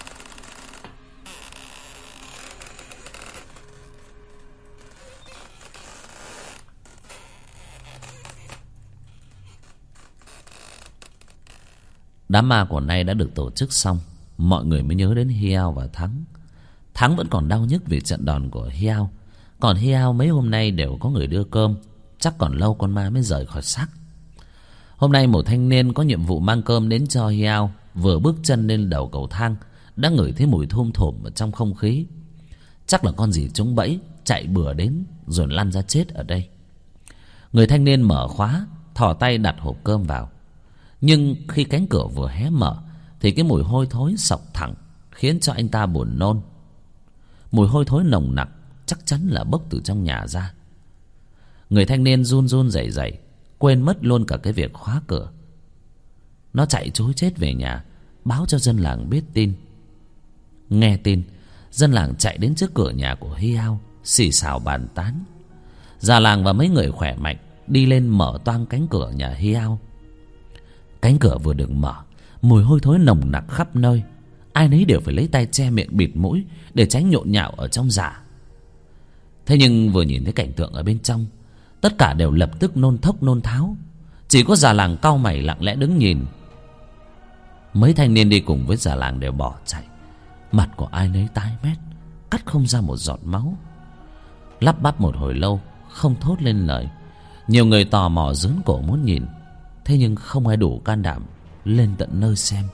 Đám ma của nay đã được tổ chức xong, mọi người mới nhớ đến Hi Hao và Thắng. Thắng vẫn còn đau nhức vì trận đòn của Hi Hao, còn Hi Hao mấy hôm nay đều có người đưa cơm, chắc còn lâu con ma mới rời khỏi xác. Hôm nay một thanh niên có nhiệm vụ mang cơm đến cho Hi Hao vừa bước chân lên đầu cầu thang đã ngửi thấy mùi thum thủm ở trong không khí. Chắc là con gì trúng bẫy chạy bừa đến rồi lăn ra chết ở đây. Người thanh niên mở khóa, thò tay đặt hộp cơm vào. Nhưng khi cánh cửa vừa hé mở thì cái mùi hôi thối xộc thẳng, khiến cho anh ta buồn nôn. Mùi hôi thối nồng nặc chắc chắn là bốc từ trong nhà ra. Người thanh niên run run rẩy rẩy, quên mất luôn cả cái việc khóa cửa. Nó chạy trối chết về nhà, báo cho dân làng biết tin. Nghe tin, dân làng chạy đến trước cửa nhà của Hi Hao, xì xào bàn tán. Già làng và mấy người khỏe mạnh đi lên mở toang cánh cửa nhà Hi Hao. Cánh cửa vừa được mở, mùi hôi thối nồng nặc khắp nơi. Ai nấy đều phải lấy tay che miệng bịt mũi để tránh nhộn nhạo ở trong dạ. Thế nhưng vừa nhìn thấy cảnh tượng ở bên trong, tất cả đều lập tức nôn thốc nôn tháo. Chỉ có già làng cau mày lặng lẽ đứng nhìn. Mấy thanh niên đi cùng với già làng đều bỏ chạy. Mặt của ai nấy tái mét, cắt không ra một giọt máu. Lắp bắp một hồi lâu không thốt lên lời. Nhiều người tò mò dướn cổ muốn nhìn, thế nhưng không ai đủ can đảm lên tận nơi xem.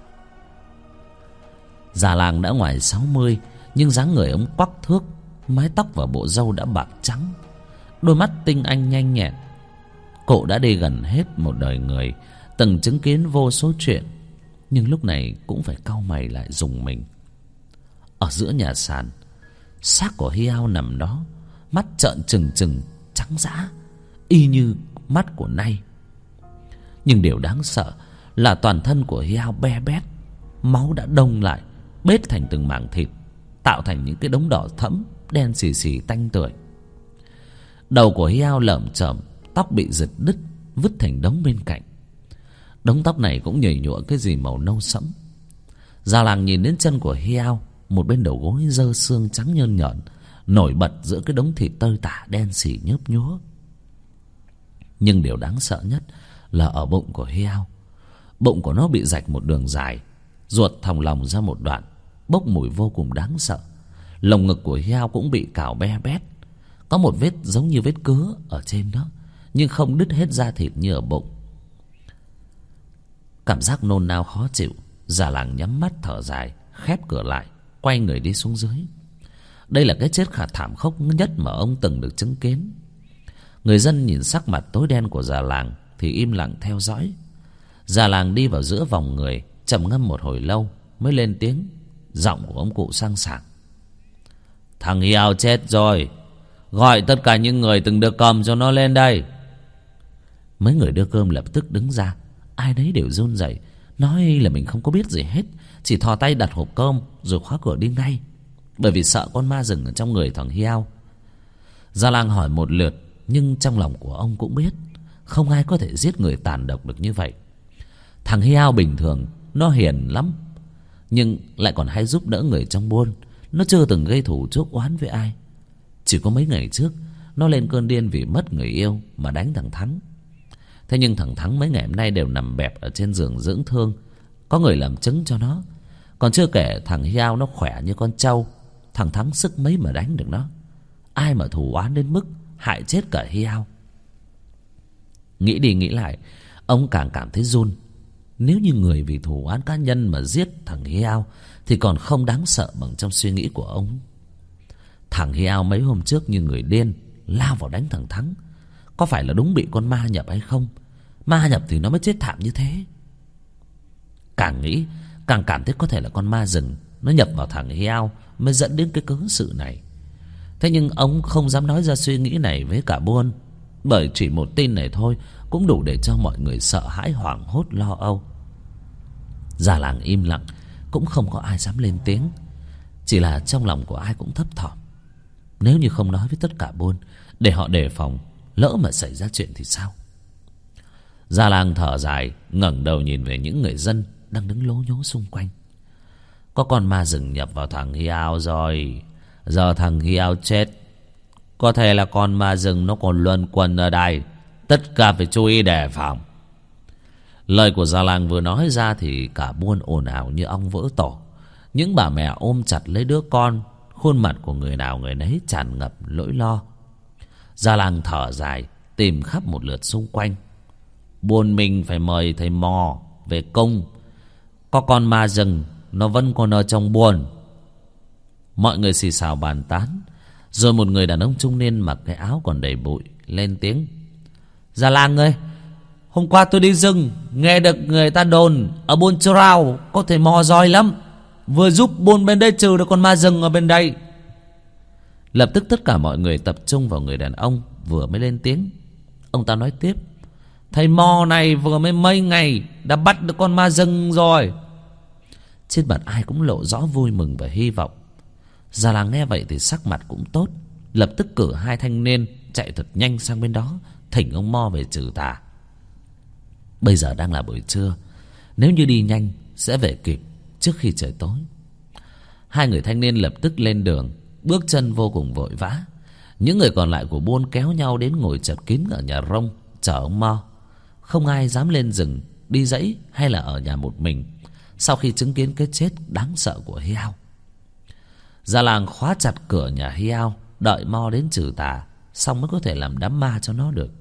Già làng đã ngoài 60, nhưng dáng người ông quắc thước, mái tóc và bộ râu đã bạc trắng, đôi mắt tinh anh nhanh nhẹn. Cụ đã đi gần hết một đời người, từng chứng kiến vô số chuyện, nhưng lúc này cũng phải cau mày lại rùng mình. Ở giữa nhà sàn, xác của Hi Hao nằm đó, mắt trợn trừng trừng trắng dã, y như mắt của Nay. Nhưng điều đáng sợ là toàn thân của Hi Hao be bét, máu đã đông lại, bết thành từng mảng thịt, tạo thành những cái đống đỏ thẫm, đen xì xì tanh tưởi. Đầu của Hi Hao lởm chởm, tóc bị giật đứt, vứt thành đống bên cạnh. Đống tóc này cũng nhầy nhụa cái gì màu nâu sẫm. Già làng nhìn đến chân của Hi Hao, một bên đầu gối dơ xương trắng nhơn nhởn, nổi bật giữa cái đống thịt tơi tả đen xì nhớp nhúa. Nhưng điều đáng sợ nhất là ở bụng của Hi Hao. Bụng của nó bị rạch một đường dài, ruột thòng lòng ra một đoạn, bốc mùi vô cùng đáng sợ. Lồng ngực của Hi Hao cũng bị cào be bét, có một vết giống như vết cứa ở trên đó, nhưng không đứt hết da thịt như ở bụng. Cảm giác nôn nao khó chịu, già làng nhắm mắt thở dài, khép cửa lại, quay người đi xuống dưới. Đây là cái chết thảm khốc nhất mà ông từng được chứng kiến. Người dân nhìn sắc mặt tối đen của già làng thì im lặng theo dõi. Già làng đi vào giữa vòng người, trầm ngâm một hồi lâu mới lên tiếng, Giọng của ông cụ sang sảng. Thằng Hiao chết rồi. Gọi tất cả những người từng đưa cơm cho nó lên đây. Mấy người đưa cơm lập tức đứng ra. Ai nấy đều run rẩy, nói là mình không có biết gì hết, chỉ thò tay đặt hộp cơm rồi khóa cửa đi ngay, bởi vì sợ con ma rừng ở trong người thằng Hiao. Gia Lang hỏi một lượt, nhưng trong lòng của ông cũng biết không ai có thể giết người tàn độc được như vậy. Thằng Hiao bình thường nó hiền lắm, nhưng lại còn hay giúp đỡ người trong buôn. Nó chưa từng gây thù chuốc oán với ai. Chỉ có mấy ngày trước nó lên cơn điên vì mất người yêu mà đánh thằng Thắng. Thế nhưng thằng Thắng mấy ngày hôm nay đều nằm bẹp ở trên giường dưỡng thương, có người làm chứng cho nó. Còn chưa kể thằng Hiao nó khỏe như con trâu, thằng Thắng sức mấy mà đánh được nó. Ai mà thù oán đến mức hại chết cả Hiao. Nghĩ đi nghĩ lại, ông càng cảm thấy run. Nếu như người vì thù oán cá nhân mà giết thằng Hiao thì còn không đáng sợ bằng trong suy nghĩ của ông. Thằng Hiao mấy hôm trước như người điên lao vào đánh thằng Thắng. Có phải là đúng bị con ma nhập hay không? Ma nhập thì nó mới chết thảm như thế. Càng nghĩ càng cảm thấy có thể là con ma rừng nó nhập vào thằng Hiao mới dẫn đến cái cớ sự này. Thế nhưng ông không dám nói ra suy nghĩ này với cả buôn, bởi chỉ một tin này thôi cũng đủ để cho mọi người sợ hãi hoảng hốt lo âu. Già làng im lặng, cũng không có ai dám lên tiếng. Chỉ là trong lòng của ai cũng thấp thỏm. Nếu như không nói với tất cả buôn để họ đề phòng, lỡ mà xảy ra chuyện thì sao? Già làng thở dài, ngẩng đầu nhìn về những người dân đang đứng lố nhố xung quanh. Có con ma rừng nhập vào thằng Hiao rồi. Giờ thằng Hiao chết, có thể là con ma rừng nó còn luẩn quẩn ở đây. Tất cả phải chú ý đề phòng. Lời của già làng vừa nói ra thì cả buôn ồn ào như ong vỡ tổ. Những bà mẹ ôm chặt lấy đứa con, khuôn mặt của người nào người nấy tràn ngập nỗi lo. Già làng thở dài, tìm khắp một lượt xung quanh. Buôn mình phải mời thầy mò về cung. Có con ma rừng nó vẫn còn ở trong buôn. Mọi người xì xào bàn tán. Rồi một người đàn ông trung niên mặc cái áo còn đầy bụi lên tiếng. Già làng ơi, hôm qua tôi đi rừng, nghe được người ta đồn ở buôn Trao có thầy mò giỏi lắm, vừa giúp buôn bên đây trừ được con ma rừng ở bên đây. Lập tức tất cả mọi người tập trung vào người đàn ông vừa mới lên tiếng. Ông ta nói tiếp. Thầy mò này vừa mới mấy ngày đã bắt được con ma rừng rồi. Trên mặt ai cũng lộ rõ vui mừng và hy vọng. Già làng nghe vậy thì sắc mặt cũng tốt, lập tức cử hai thanh niên chạy thật nhanh sang bên đó thỉnh ông mo về trừ tà. Bây giờ đang là buổi trưa, nếu như đi nhanh sẽ về kịp trước khi trời tối. Hai người thanh niên lập tức lên đường, bước chân vô cùng vội vã. Những người còn lại của buôn kéo nhau đến ngồi chật kín ở nhà rông chờ ông mo. Không ai dám lên rừng đi dãy hay là ở nhà một mình sau khi chứng kiến cái chết đáng sợ của Hiao. Già làng khóa chặt cửa nhà Hiao, đợi mo đến trừ tà xong mới có thể làm đám ma cho nó được.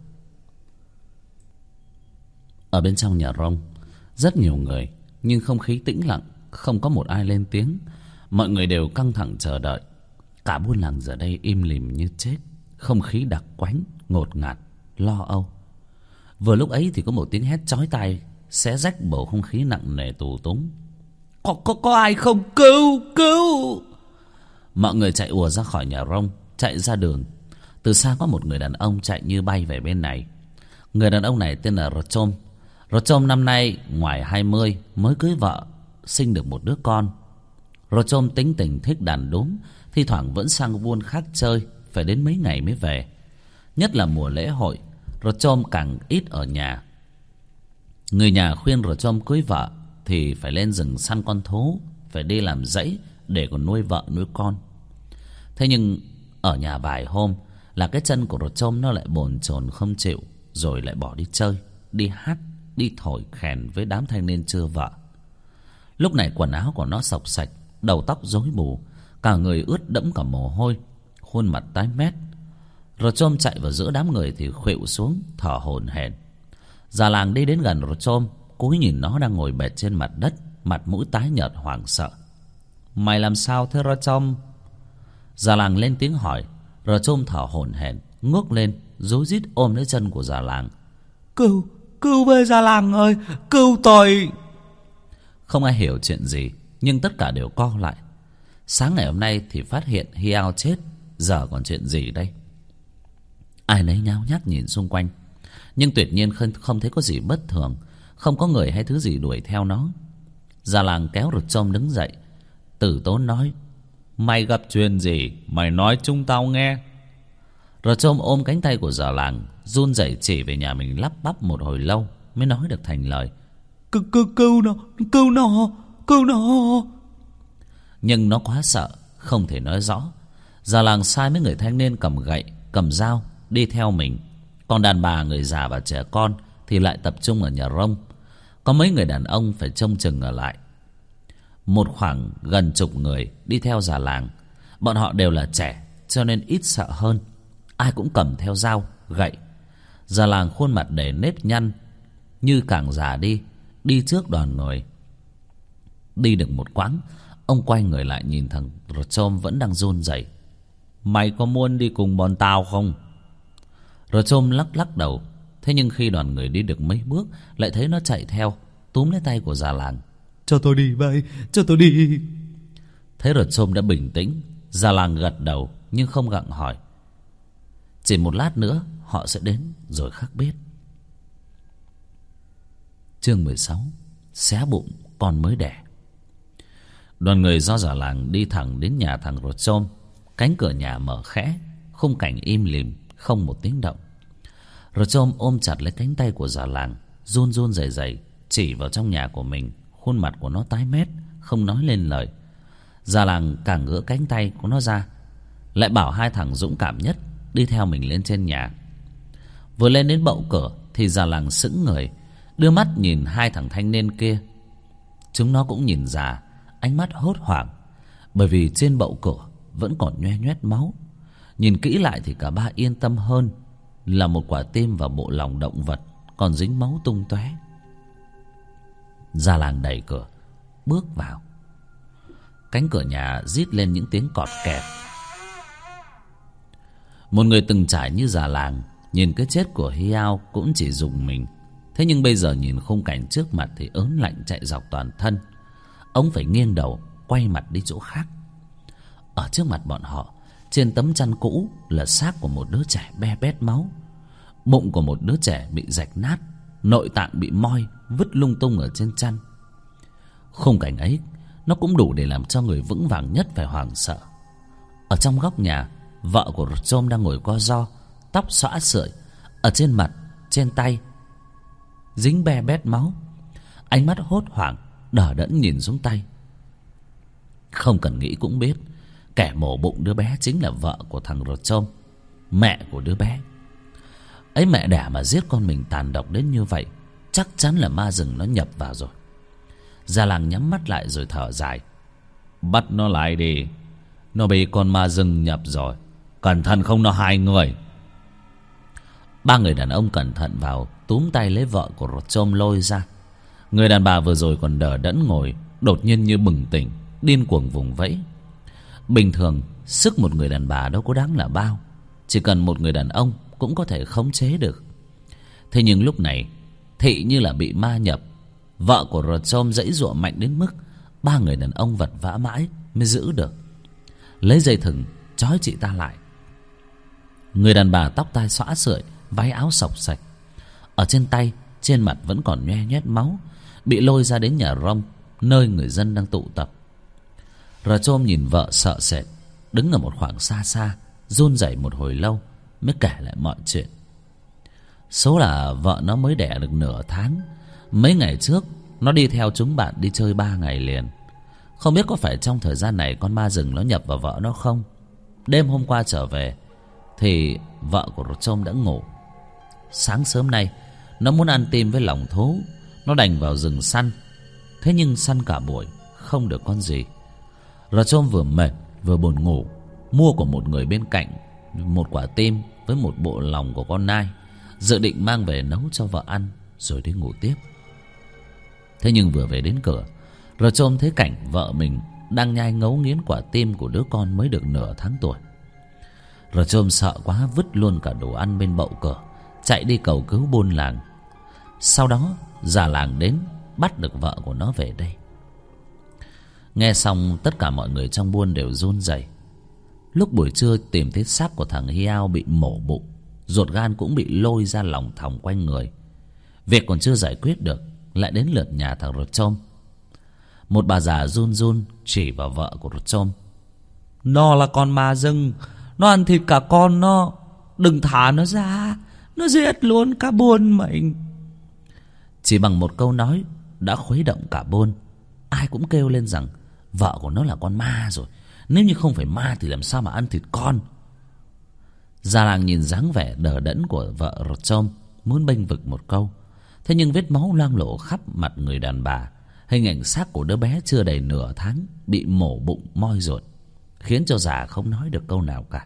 Ở bên trong nhà rông rất nhiều người, nhưng không khí tĩnh lặng, không có một ai lên tiếng. Mọi người đều căng thẳng chờ đợi. Cả buôn làng giờ đây im lìm như chết, không khí đặc quánh, ngột ngạt, lo âu. Vừa lúc ấy thì có một tiếng hét chói tai xé rách bầu không khí nặng nề tù túng. Có ai không? Cứu! Cứu! Mọi người chạy ùa ra khỏi nhà rông, chạy ra đường. Từ xa có một người đàn ông chạy như bay về bên này. Người đàn ông này tên là Rochom. Rochom năm nay ngoài 20, mới cưới vợ, sinh được một đứa con. Rochom tính tình thích đàn đúm, thi thoảng vẫn sang buôn khác chơi, phải đến mấy ngày mới về. Nhất là mùa lễ hội, Rochom càng ít ở nhà. Người nhà khuyên Rochom cưới vợ thì phải lên rừng săn con thú, phải đi làm dãy để còn nuôi vợ nuôi con. Thế nhưng ở nhà vài hôm là cái chân của Rochom nó lại bồn chồn không chịu, rồi lại bỏ đi chơi, đi hát, đi thổi khèn với đám thanh niên chưa vợ. Lúc này quần áo của nó xộc xạch, đầu tóc rối bù, cả người ướt đẫm cả mồ hôi, khuôn mặt tái mét. Rochom chạy vào giữa đám người thì khuỵu xuống, thở hổn hển. Già làng đi đến gần Rochom, cúi nhìn nó đang ngồi bệt trên mặt đất, mặt mũi tái nhợt hoảng sợ. Mày làm sao thế Rochom? Già làng lên tiếng hỏi. Rochom thở hổn hển, ngước lên, rối rít ôm lấy chân của già làng. Cứu với già làng ơi, cứu tôi! Không ai hiểu chuyện gì, nhưng tất cả đều co lại. Sáng ngày hôm nay thì phát hiện Hiao chết, giờ còn chuyện gì đây? Ai nấy nhao nhác nhìn xung quanh, nhưng tuyệt nhiên không thấy có gì bất thường, không có người hay thứ gì đuổi theo nó. Già làng kéo Rột Trôm đứng dậy, tử tốn nói: Mày gặp chuyện gì, mày nói chúng tao nghe. Rột Trôm ôm cánh tay của già làng, run rẩy chỉ về nhà mình, lắp bắp một hồi lâu mới nói được thành lời: Cứu nó. Nhưng nó quá sợ, không thể nói rõ. Già làng sai mấy người thanh niên cầm gậy, cầm dao đi theo mình. Còn đàn bà, người già và trẻ con thì lại tập trung ở nhà rông. Có mấy người đàn ông phải trông chừng ở lại. Một khoảng gần chục người đi theo già làng. Bọn họ đều là trẻ, cho nên ít sợ hơn. Ai cũng cầm theo dao, gậy. Già làng khuôn mặt đầy nếp nhăn, như càng già đi trước đoàn người. Đi được một quãng, ông quay người lại nhìn thằng Rột Trôm vẫn đang run rẩy. Mày có muốn đi cùng bọn tao không? Rột Trôm lắc đầu. Thế nhưng khi đoàn người đi được mấy bước, lại thấy nó chạy theo, túm lấy tay của già làng. Cho tôi đi vậy, cho tôi đi. Thấy Rột Trôm đã bình tĩnh, già làng gật đầu nhưng không gặng hỏi. Chỉ một lát nữa họ sẽ đến rồi khắc biết. Chương 16. Xé bụng con mới đẻ. Đoàn người do già làng đi thẳng đến nhà thằng Rột Trôm. Cánh cửa nhà mở khẽ, khung cảnh im lìm, không một tiếng động. Rột Trôm ôm chặt lấy cánh tay của già làng, run rẩy rẩy chỉ vào trong nhà của mình. Khuôn mặt của nó tái mét, không nói lên lời. Già làng càng gỡ cánh tay của nó ra, lại bảo hai thằng dũng cảm nhất đi theo mình lên trên nhà. Vừa lên đến bậu cửa thì già làng sững người, đưa mắt nhìn hai thằng thanh niên kia. Chúng nó cũng nhìn già, ánh mắt hốt hoảng, bởi vì trên bậu cửa vẫn còn nhoe nhoét máu. Nhìn kỹ lại thì cả ba yên tâm hơn, là một quả tim và bộ lòng động vật còn dính máu tung tóe. Già làng đẩy cửa bước vào. Cánh cửa nhà rít lên những tiếng cọt kẹt. Một người từng trải như già làng nhìn cái chết của Hiao cũng chỉ rùng mình. Thế nhưng bây giờ nhìn khung cảnh trước mặt thì ớn lạnh chạy dọc toàn thân. Ông phải nghiêng đầu quay mặt đi chỗ khác. Ở trước mặt bọn họ, trên tấm chăn cũ là xác của một đứa trẻ be bét máu. Bụng của một đứa trẻ bị rạch nát, nội tạng bị moi vứt lung tung ở trên chăn. Khung cảnh ấy nó cũng đủ để làm cho người vững vàng nhất phải hoảng sợ. Ở trong góc nhà, vợ của Rột Trôm đang ngồi co ro, tóc xõa sưởi, ở trên mặt, trên tay dính be bét máu. Ánh mắt hốt hoảng đờ đẫn nhìn xuống tay. Không cần nghĩ cũng biết, kẻ mổ bụng đứa bé chính là vợ của thằng Rột Trôm, mẹ của đứa bé ấy. Mẹ đẻ mà giết con mình tàn độc đến như vậy, chắc chắn là ma rừng nó nhập vào rồi. Già làng nhắm mắt lại rồi thở dài. Bắt nó lại đi, nó bị con ma rừng nhập rồi, cẩn thận không nó hại người. Ba người đàn ông cẩn thận vào, túm tay lấy vợ của Rột Trôm lôi ra. Người đàn bà vừa rồi còn đờ đẫn ngồi, đột nhiên như bừng tỉnh, điên cuồng vùng vẫy. Bình thường sức một người đàn bà đâu có đáng là bao, chỉ cần một người đàn ông cũng có thể khống chế được. Thế nhưng lúc này Thị như là bị ma nhập. Vợ của Rột Trôm giãy giụa mạnh đến mức ba người đàn ông vật vã mãi mới giữ được. Lấy dây thừng trói chị ta lại. Người đàn bà tóc tai xõa sưởi, váy áo xộc xạch, ở trên tay, trên mặt vẫn còn nhoe nhoét máu, bị lôi ra đến nhà rông, nơi người dân đang tụ tập. Rột Trôm nhìn vợ sợ sệt, đứng ở một khoảng xa xa, run rẩy một hồi lâu mới kể lại mọi chuyện. Số là vợ nó mới đẻ được nửa tháng. Mấy ngày trước nó đi theo chúng bạn đi chơi 3 ngày liền. Không biết có phải trong thời gian này con ma rừng nó nhập vào vợ nó không. Đêm hôm qua trở về thì vợ của Rột Trôm đã ngủ. Sáng sớm nay nó muốn ăn tim với lòng thú, nó đành vào rừng săn. Thế nhưng săn cả buổi không được con gì. Rột Trôm vừa mệt vừa buồn ngủ, mua của một người bên cạnh một quả tim với một bộ lòng của con nai, dự định mang về nấu cho vợ ăn rồi đi ngủ tiếp. Thế nhưng vừa về đến cửa, Rột Trôm thấy cảnh vợ mình đang nhai ngấu nghiến quả tim của đứa con mới được nửa tháng tuổi. Rột Trôm sợ quá vứt luôn cả đồ ăn bên bậu cửa, chạy đi cầu cứu buôn làng. Sau đó già làng đến bắt được vợ của nó về đây. Nghe xong tất cả mọi người trong buôn đều run rẩy. Lúc buổi trưa tìm thấy xác của thằng Hiao bị mổ bụng, ruột gan cũng bị lôi ra lòng thòng quanh người. Việc còn chưa giải quyết được, lại đến lượt nhà thằng Rột Trôm. Một bà già run run chỉ vào vợ của Rột Trôm. Nó là con ma rừng, nó ăn thịt cả con nó, đừng thả nó ra, nó giết luôn cả buôn mình. Chỉ bằng một câu nói đã khuấy động cả buôn. Ai cũng kêu lên rằng vợ của nó là con ma rồi, nếu như không phải ma thì làm sao mà ăn thịt con. Già làng nhìn dáng vẻ đờ đẫn của vợ Rột Trôm, muốn bênh vực một câu. Thế nhưng vết máu loang lổ khắp mặt người đàn bà, hình ảnh xác của đứa bé chưa đầy nửa tháng bị mổ bụng moi ruột, khiến cho già không nói được câu nào cả.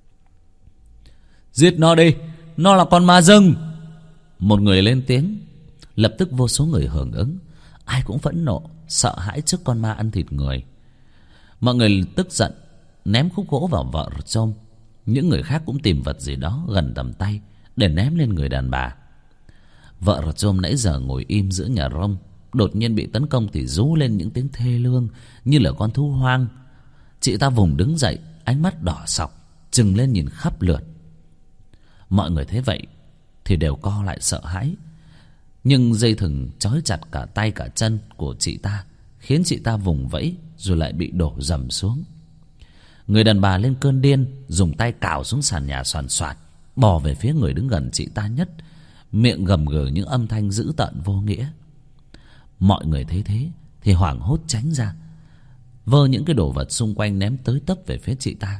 Giết nó đi, nó là con ma rừng. Một người lên tiếng. Lập tức vô số người hưởng ứng. Ai cũng phẫn nộ, sợ hãi trước con ma ăn thịt người. Mọi người tức giận ném khúc gỗ vào vợ Rột Trôm. Những người khác cũng tìm vật gì đó gần tầm tay để ném lên người đàn bà. Vợ Rột Trôm nãy giờ ngồi im giữa nhà rông, đột nhiên bị tấn công thì rú lên những tiếng thê lương như là con thú hoang. Chị ta vùng đứng dậy, ánh mắt đỏ sọc, trừng lên nhìn khắp lượt. Mọi người thấy vậy thì đều co lại sợ hãi. Nhưng dây thừng trói chặt cả tay cả chân của chị ta, khiến chị ta vùng vẫy rồi lại bị đổ dầm xuống. Người đàn bà lên cơn điên, dùng tay cào xuống sàn nhà xoàn xoạt, bò về phía người đứng gần chị ta nhất, miệng gầm gừ những âm thanh dữ tợn vô nghĩa. Mọi người thấy thế thì hoảng hốt tránh ra, vơ những cái đồ vật xung quanh ném tới tấp về phía chị ta.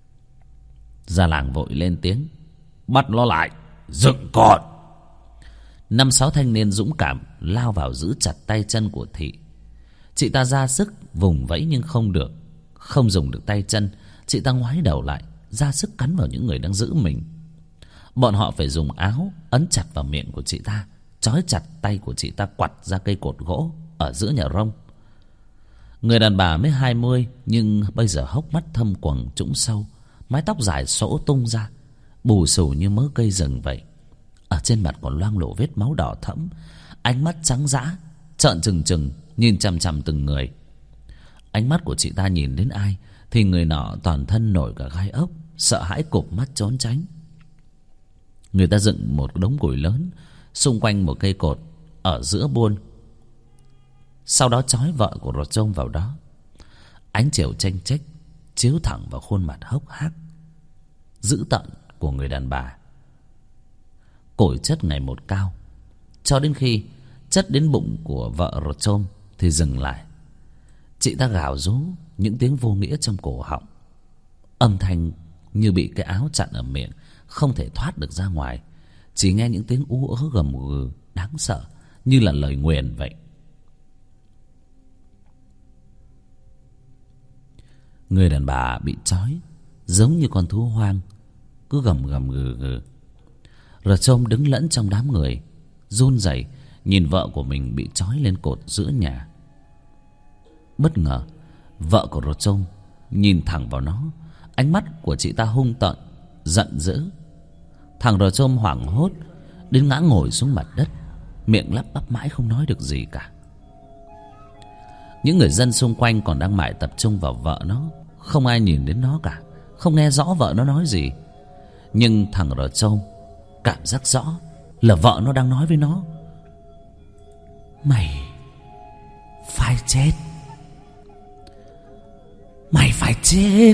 Già làng vội lên tiếng. Bắt nó lại, dựng còn. 5-6 thanh niên dũng cảm lao vào giữ chặt tay chân của Thị. Chị ta ra sức vùng vẫy nhưng không được. Không dùng được tay chân, chị ta ngoái đầu lại, ra sức cắn vào những người đang giữ mình. Bọn họ phải dùng áo ấn chặt vào miệng của chị ta, trói chặt tay của chị ta quặt ra cây cột gỗ ở giữa nhà rông. Người đàn bà mới 20 nhưng bây giờ hốc mắt thâm quầng trũng sâu, mái tóc dài xõa tung ra, bù xù như mớ cây rừng vậy. Ở trên mặt còn loang lổ vết máu đỏ thẫm, ánh mắt trắng dã, trợn trừng trừng nhìn chằm chằm từng người. Ánh mắt của chị ta nhìn đến ai thì người nọ toàn thân nổi cả gai ốc, sợ hãi cụp mắt trốn tránh. Người ta dựng một đống củi lớn xung quanh một cây cột ở giữa buôn, sau đó trói vợ của Rột Trôm vào đó. Ánh chiều chênh chếch chiếu thẳng vào khuôn mặt hốc hác dữ tợn của người đàn bà. Củi chất ngày một cao, cho đến khi chất đến bụng của vợ Rột Trôm thì dừng lại. Chị ta gào rú những tiếng vô nghĩa trong cổ họng, âm thanh như bị cái áo chặn ở miệng, không thể thoát được ra ngoài. Chỉ nghe những tiếng ú ớ gầm gừ đáng sợ như là lời nguyền vậy. Người đàn bà bị trói giống như con thú hoang, cứ gầm gầm gừ gừ. Rột Trôm đứng lẫn trong đám người, run rẩy nhìn vợ của mình bị trói lên cột giữa nhà. Bất ngờ vợ của Rột Trôm nhìn thẳng vào nó, ánh mắt của chị ta hung tợn giận dữ. Thằng Rột Trôm hoảng hốt đến ngã ngồi xuống mặt đất, miệng lắp bắp mãi không nói được gì cả. Những người dân xung quanh còn đang mải tập trung vào vợ nó, không ai nhìn đến nó cả, không nghe rõ vợ nó nói gì. Nhưng thằng Rột Trôm cảm giác rõ là vợ nó đang nói với nó: Mày phải chết, mày phải chết.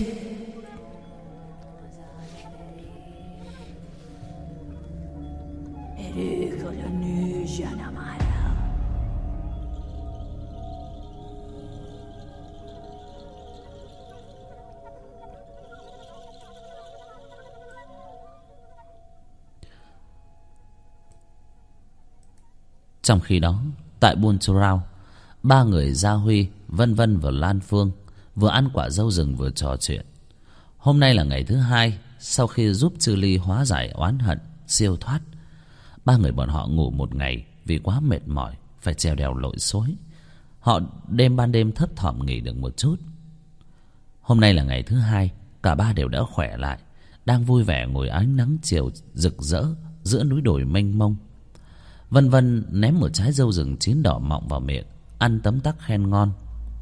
Trong khi đó, tại buôn Chô Rao, ba người Gia Huy, Vân Vân và Lan Phương vừa ăn quả dâu rừng vừa trò chuyện. Hôm nay là ngày thứ hai sau khi giúp Chư Ly hóa giải oán hận, siêu thoát. Ba người bọn họ ngủ một ngày vì quá mệt mỏi, phải trèo đèo lội suối. Họ ban đêm thấp thỏm nghỉ được một chút. Hôm nay là ngày thứ hai, cả ba đều đã khỏe lại, đang vui vẻ ngồi ánh nắng chiều rực rỡ giữa núi đồi mênh mông. Vân Vân ném một trái dâu rừng chín đỏ mọng vào miệng, ăn tấm tắc khen ngon.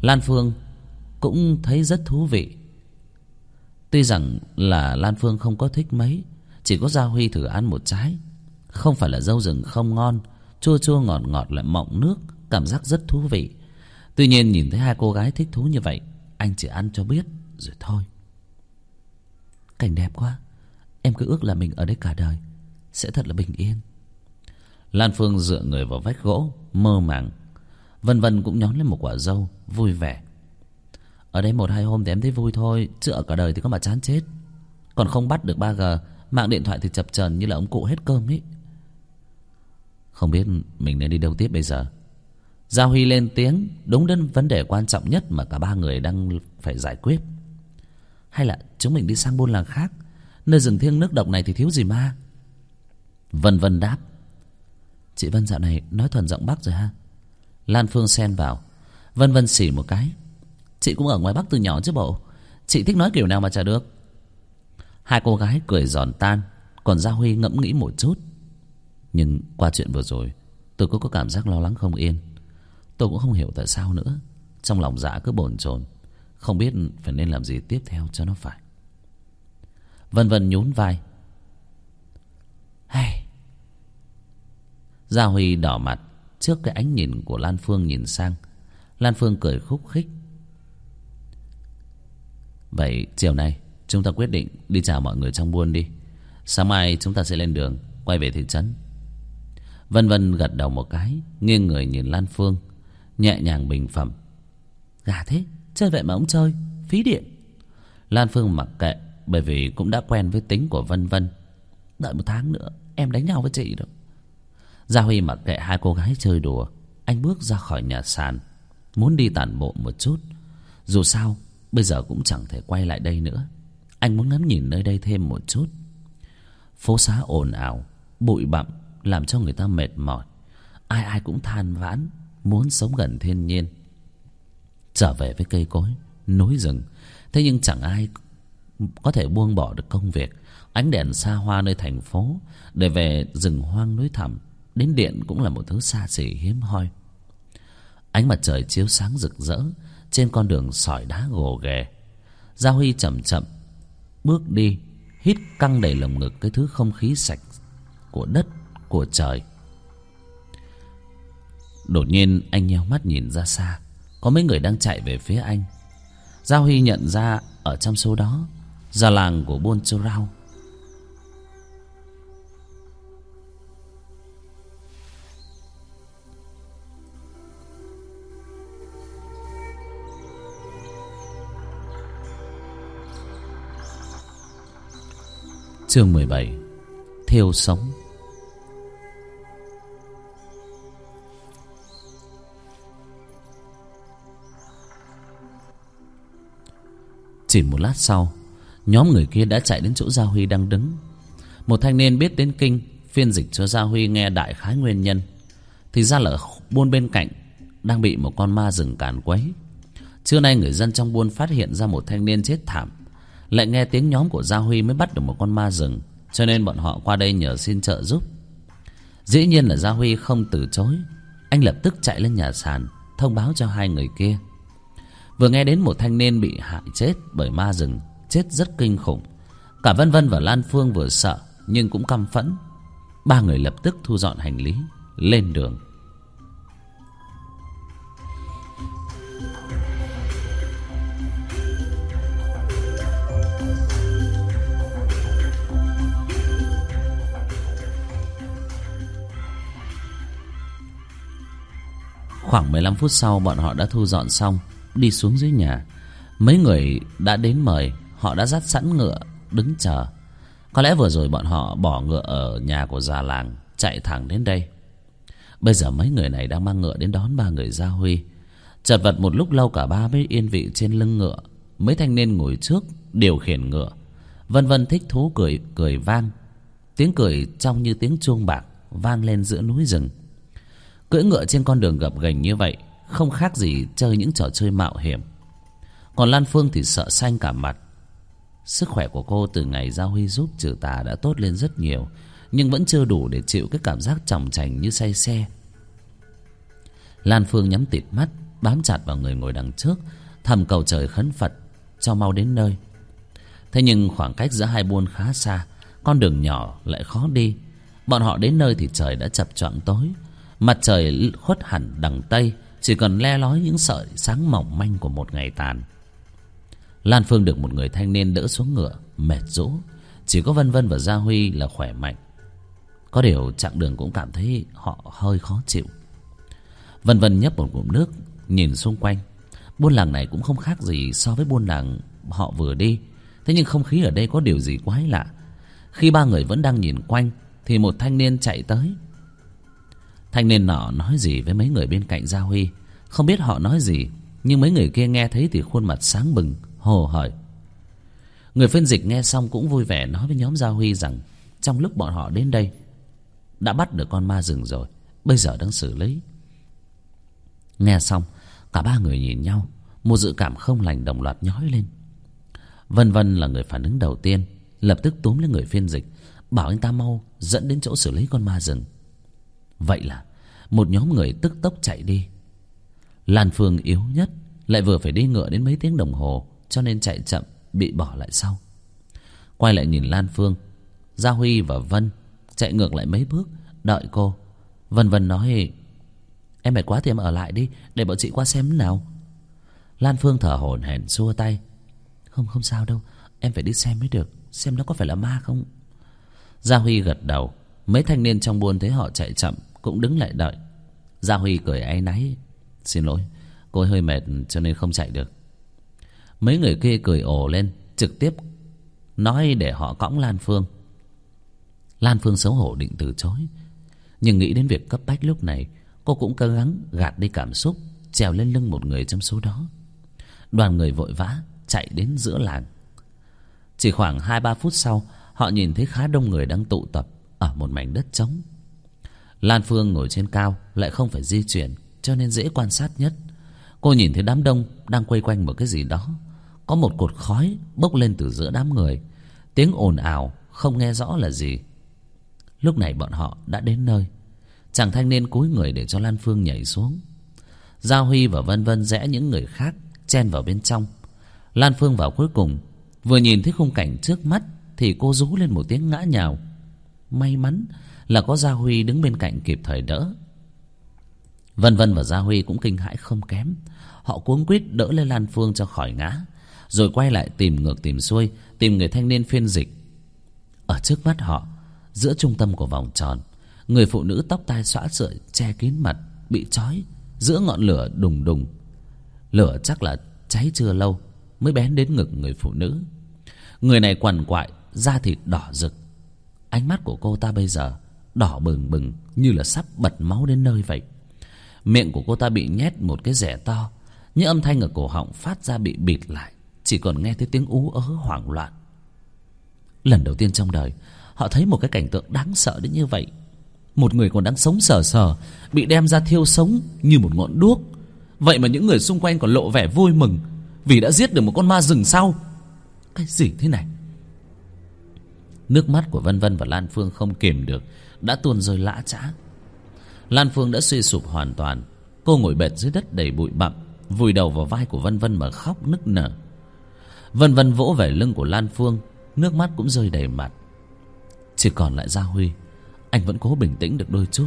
Lan Phương cũng thấy rất thú vị. Tuy rằng là Lan Phương không có thích mấy, chỉ có Gia Huy thử ăn một trái. Không phải là dâu rừng không ngon, chua chua ngọt ngọt lại mọng nước, cảm giác rất thú vị. Tuy nhiên nhìn thấy hai cô gái thích thú như vậy, anh chỉ ăn cho biết rồi thôi. Cảnh đẹp quá, em cứ ước là mình ở đây cả đời, sẽ thật là bình yên. Lan Phương dựa người vào vách gỗ, mơ màng. Vân Vân cũng nhón lên một quả dâu, vui vẻ. Ở đây 1-2 hôm thì em thấy vui thôi, chứ ở cả đời thì có mà chán chết. Còn không bắt được 3G, mạng điện thoại thì chập chờn như là ông cụ hết cơm ấy. Không biết mình nên đi đâu tiếp bây giờ. Gia Huy lên tiếng, đúng đến vấn đề quan trọng nhất mà cả ba người đang phải giải quyết. Hay là chúng mình đi sang buôn làng khác, nơi rừng thiêng nước độc này thì thiếu gì ma. Vân Vân đáp. Chị Vân dạo này nói thuần giọng Bắc rồi ha. Lan Phương xen vào. Vân Vân xỉ một cái. Chị cũng ở ngoài Bắc từ nhỏ chứ bộ. Chị thích nói kiểu nào mà chả được. Hai cô gái cười giòn tan. Còn Gia Huy ngẫm nghĩ một chút. Nhưng qua chuyện vừa rồi, tôi có cảm giác lo lắng không yên. Tôi cũng không hiểu tại sao nữa. Trong lòng dạ cứ bồn chồn, không biết phải nên làm gì tiếp theo cho nó phải. Vân Vân nhún vai. Hey. Gia Huy đỏ mặt trước cái ánh nhìn của Lan Phương nhìn sang. Lan Phương cười khúc khích. Vậy chiều nay chúng ta quyết định đi chào mọi người trong buôn đi. Sáng mai chúng ta sẽ lên đường quay về thị trấn. Vân Vân gật đầu một cái, nghiêng người nhìn Lan Phương, nhẹ nhàng bình phẩm. Gà thế, chơi vậy mà ông chơi, phí điện. Lan Phương mặc kệ, bởi vì cũng đã quen với tính của Vân Vân. Đợi 1 tháng nữa em đánh nhau với chị đâu. Gia Huy mặc kệ hai cô gái chơi đùa. Anh bước ra khỏi nhà sàn, muốn đi tản bộ một chút. Dù sao bây giờ cũng chẳng thể quay lại đây nữa. Anh muốn ngắm nhìn nơi đây thêm một chút. Phố xá ồn ào, bụi bặm làm cho người ta mệt mỏi. Ai ai cũng than vãn muốn sống gần thiên nhiên, trở về với cây cối, núi rừng. Thế nhưng chẳng ai có thể buông bỏ được công việc, ánh đèn xa hoa nơi thành phố, để về rừng hoang núi thẳm. Đến điện cũng là một thứ xa xỉ hiếm hoi. Ánh mặt trời chiếu sáng rực rỡ trên con đường sỏi đá gồ ghề. Gia Huy chậm chậm bước đi, hít căng đầy lồng ngực cái thứ không khí sạch của đất, của trời. Đột nhiên anh nheo mắt nhìn ra xa, có mấy người đang chạy về phía anh. Gia Huy nhận ra ở trong số đó già làng của buôn Châu Rau. Chương 17. Thiêu sống. Chỉ một lát sau, nhóm người kia đã chạy đến chỗ Gia Huy đang đứng. Một thanh niên biết tiếng kinh phiên dịch cho Gia Huy nghe đại khái nguyên nhân. Thì ra là buôn bên cạnh đang bị một con ma rừng càn quấy. Trưa nay người dân trong buôn phát hiện ra một thanh niên chết thảm. Lại nghe tiếng nhóm của Gia Huy mới bắt được một con ma rừng, cho nên bọn họ qua đây nhờ xin trợ giúp. Dĩ nhiên là Gia Huy không từ chối. Anh lập tức chạy lên nhà sàn thông báo cho hai người kia. Vừa nghe đến một thanh niên bị hại chết bởi ma rừng, chết rất kinh khủng. Cả Vân Vân và Lan Phương vừa sợ nhưng cũng căm phẫn. Ba người lập tức thu dọn hành lý lên đường. Khoảng 15 phút sau, bọn họ đã thu dọn xong, đi xuống dưới nhà. Mấy người đã đến mời, họ đã dắt sẵn ngựa đứng chờ. Có lẽ vừa rồi bọn họ bỏ ngựa ở nhà của già làng, chạy thẳng đến đây. Bây giờ mấy người này đang mang ngựa đến đón ba người Gia Huy. Chật vật một lúc lâu, cả ba mới yên vị trên lưng ngựa. Mấy thanh niên ngồi trước điều khiển ngựa. Vân Vân thích thú cười vang. Tiếng cười trong như tiếng chuông bạc vang lên giữa núi rừng. Cưỡi ngựa trên con đường gập ghềnh như vậy không khác gì chơi những trò chơi mạo hiểm. Còn Lan Phương thì sợ xanh cả mặt. Sức khỏe của cô từ ngày Gia Huy giúp trừ tà đã tốt lên rất nhiều, nhưng vẫn chưa đủ để chịu cái cảm giác chòng chành như say xe. Lan Phương nhắm tịt mắt, bám chặt vào người ngồi đằng trước, thầm cầu trời khấn Phật cho mau đến nơi. Thế nhưng khoảng cách giữa hai buôn khá xa, con đường nhỏ lại khó đi. Bọn họ đến nơi thì trời đã chập choạng tối, mặt trời khuất hẳn đằng tây, chỉ còn le lói những sợi sáng mỏng manh của một ngày tàn. Lan Phương được một người thanh niên đỡ xuống ngựa, mệt rũ. Chỉ có Vân Vân và Gia Huy là khỏe mạnh. Có điều chặng đường cũng cảm thấy họ hơi khó chịu. Vân Vân nhấp một ngụm nước, nhìn xung quanh. Buôn làng này cũng không khác gì so với buôn làng họ vừa đi. Thế nhưng không khí ở đây có điều gì quái lạ. Khi ba người vẫn đang nhìn quanh thì một thanh niên chạy tới. Thanh niên nọ nói gì với mấy người bên cạnh Gia Huy. Không biết họ nói gì, nhưng mấy người kia nghe thấy thì khuôn mặt sáng bừng, hồ hởi. Người phiên dịch nghe xong cũng vui vẻ nói với nhóm Gia Huy rằng trong lúc bọn họ đến đây đã bắt được con ma rừng rồi, bây giờ đang xử lý. Nghe xong, cả ba người nhìn nhau, một dự cảm không lành đồng loạt nhói lên. Vân Vân là người phản ứng đầu tiên, lập tức túm lên người phiên dịch, bảo anh ta mau dẫn đến chỗ xử lý con ma rừng. Vậy là một nhóm người tức tốc chạy đi. Lan Phương yếu nhất, lại vừa phải đi ngựa đến mấy tiếng đồng hồ, cho nên chạy chậm, bị bỏ lại sau. Quay lại nhìn Lan Phương, Gia Huy và Vân chạy ngược lại mấy bước đợi cô. Vân Vân nói: "Em mệt quá thì em ở lại đi, để bọn chị qua xem thế nào." Lan Phương thở hổn hển xua tay: Không sao đâu, em phải đi xem mới được, xem nó có phải là ma không." Gia Huy gật đầu. Mấy thanh niên trong buôn thấy họ chạy chậm cũng đứng lại đợi. Gia Huy cười áy náy: "Xin lỗi, cô ấy hơi mệt cho nên không chạy được." Mấy người kia cười ồ lên, trực tiếp nói để họ cõng Lan Phương. Lan Phương xấu hổ định từ chối, nhưng nghĩ đến việc cấp bách lúc này, cô cũng cố gắng gạt đi cảm xúc, trèo lên lưng một người trong số đó. Đoàn người vội vã chạy đến giữa làng. Chỉ khoảng 2-3 phút sau, họ nhìn thấy khá đông người đang tụ tập ở một mảnh đất trống. Lan Phương ngồi trên cao, lại không phải di chuyển, cho nên dễ quan sát nhất. Cô nhìn thấy đám đông đang quây quanh một cái gì đó. Có một cột khói bốc lên từ giữa đám người, tiếng ồn ào không nghe rõ là gì. Lúc này bọn họ đã đến nơi. Chàng thanh niên cúi người để cho Lan Phương nhảy xuống. Gia Huy và Vân Vân rẽ những người khác chen vào bên trong. Lan Phương vào cuối cùng. Vừa nhìn thấy khung cảnh trước mắt thì cô rú lên một tiếng ngã nhào. May mắn là có Gia Huy đứng bên cạnh kịp thời đỡ. Vân Vân và Gia Huy cũng kinh hãi không kém. Họ cuống quýt đỡ lên Lan Phương cho khỏi ngã, rồi quay lại tìm ngược tìm xuôi, tìm người thanh niên phiên dịch. Ở trước mắt họ, giữa trung tâm của vòng tròn, người phụ nữ tóc tai xõa sợi che kín mặt, bị trói giữa ngọn lửa đùng đùng. Lửa chắc là cháy chưa lâu mới bén đến ngực người phụ nữ. Người này quằn quại, da thịt đỏ rực. Ánh mắt của cô ta bây giờ đỏ bừng bừng, như là sắp bật máu đến nơi vậy. Miệng của cô ta bị nhét một cái rẻ to, những âm thanh ở cổ họng phát ra bị bịt lại, chỉ còn nghe thấy tiếng ú ớ hoảng loạn. Lần đầu tiên trong đời họ thấy một cái cảnh tượng đáng sợ đến như vậy. Một người còn đang sống sờ sờ bị đem ra thiêu sống như một ngọn đuốc. Vậy mà những người xung quanh còn lộ vẻ vui mừng vì đã giết được một con ma rừng sao? Cái gì thế này? Nước mắt của Vân Vân và Lan Phương không kìm được đã tuôn rơi lã chã. Lan Phương đã suy sụp hoàn toàn. Cô ngồi bệt dưới đất đầy bụi bặm, vùi đầu vào vai của Vân Vân mà khóc nức nở. Vân Vân vỗ về lưng của Lan Phương, nước mắt cũng rơi đầy mặt. Chỉ còn lại Gia Huy, anh vẫn cố bình tĩnh được đôi chút.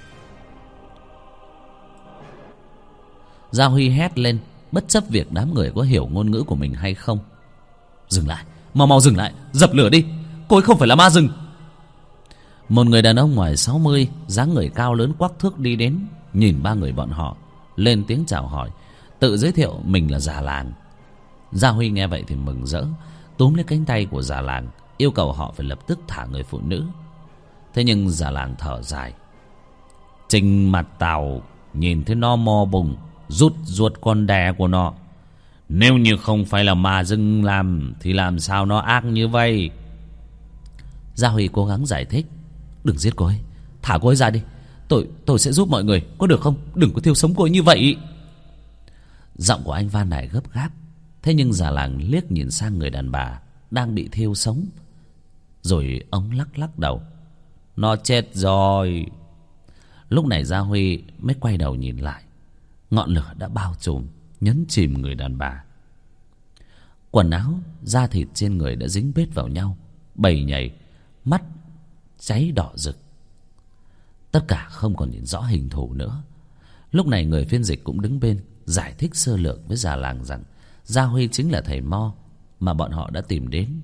Gia Huy hét lên, bất chấp việc đám người có hiểu ngôn ngữ của mình hay không. Dừng lại, mau dừng lại, dập lửa đi, cô ấy không phải là ma rừng. Một người đàn ông ngoài 60, dáng người cao lớn quắc thước đi đến, nhìn ba người bọn họ, lên tiếng chào hỏi, tự giới thiệu mình là già làng. Gia Huy nghe vậy thì mừng rỡ, túm lấy cánh tay của già làng, yêu cầu họ phải lập tức thả người phụ nữ. Thế nhưng già làng thở dài: "Trình mặt tàu nhìn thấy nó mò bùng, rút ruột con đẻ của nó. Nếu như không phải là ma rừng làm thì làm sao nó ác như vậy?" Gia Huy cố gắng giải thích: "Đừng giết cô ấy, thả cô ấy ra đi. Tôi sẽ giúp mọi người, có được không? Đừng có thiêu sống cô ấy như vậy." Giọng của anh van nài gấp gáp. Thế nhưng già làng liếc nhìn sang người đàn bà đang bị thiêu sống, rồi ông lắc đầu: "Nó chết rồi." Lúc này Gia Huy mới quay đầu nhìn lại. Ngọn lửa đã bao trùm, nhấn chìm người đàn bà. Quần áo, da thịt trên người đã dính bết vào nhau, bầy nhảy, mắt cháy đỏ rực. Tất cả không còn nhìn rõ hình thù nữa. Lúc này người phiên dịch cũng đứng bên giải thích sơ lược với già làng rằng Gia Huy chính là thầy Mo mà bọn họ đã tìm đến,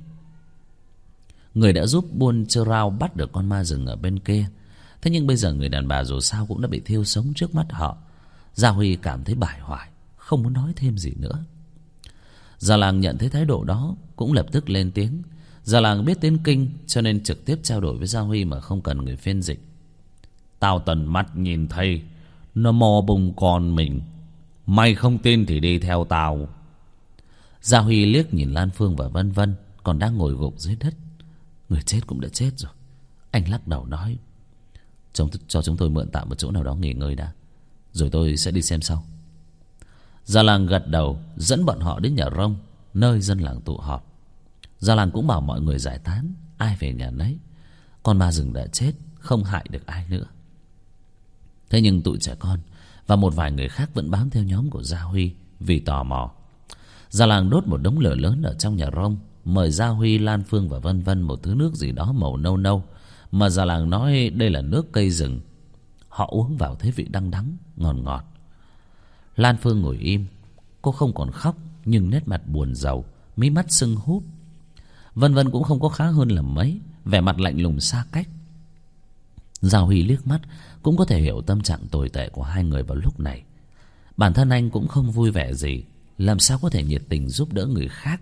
người đã giúp Buôn Chơ Rao bắt được con ma rừng ở bên kia. Thế nhưng bây giờ người đàn bà dù sao cũng đã bị thiêu sống trước mắt họ. Gia Huy cảm thấy bải hoài, không muốn nói thêm gì nữa. Già làng nhận thấy thái độ đó cũng lập tức lên tiếng. Già làng biết tiếng Kinh cho nên trực tiếp trao đổi với Gia Huy mà không cần người phiên dịch. Tao tận mắt nhìn thấy nó mò bung con mình. Mày không tin thì đi theo tao. Gia Huy liếc nhìn Lan Phương và Vân Vân còn đang ngồi gục dưới đất. Người chết cũng đã chết rồi. Anh lắc đầu nói, cho chúng tôi mượn tạm một chỗ nào đó nghỉ ngơi đã, rồi tôi sẽ đi xem sau. Già làng gật đầu, dẫn bọn họ đến nhà rông, nơi dân làng tụ họp. Già làng cũng bảo mọi người giải tán, ai về nhà nấy. Con ma rừng đã chết, không hại được ai nữa. Thế nhưng tụi trẻ con và một vài người khác vẫn bám theo nhóm của Gia Huy vì tò mò. Già làng đốt một đống lửa lớn ở trong nhà rông, mời Gia Huy, Lan Phương và Vân Vân một thứ nước gì đó màu nâu nâu mà già làng nói đây là nước cây rừng. Họ uống vào thấy vị đắng đắng, ngọt ngọt. Lan Phương ngồi im, cô không còn khóc nhưng nét mặt buồn rầu, mí mắt sưng húp. Vân Vân cũng không có khá hơn là mấy, vẻ mặt lạnh lùng xa cách. Gia Huy liếc mắt cũng có thể hiểu tâm trạng tồi tệ của hai người vào lúc này. Bản thân anh cũng không vui vẻ gì, làm sao có thể nhiệt tình giúp đỡ người khác.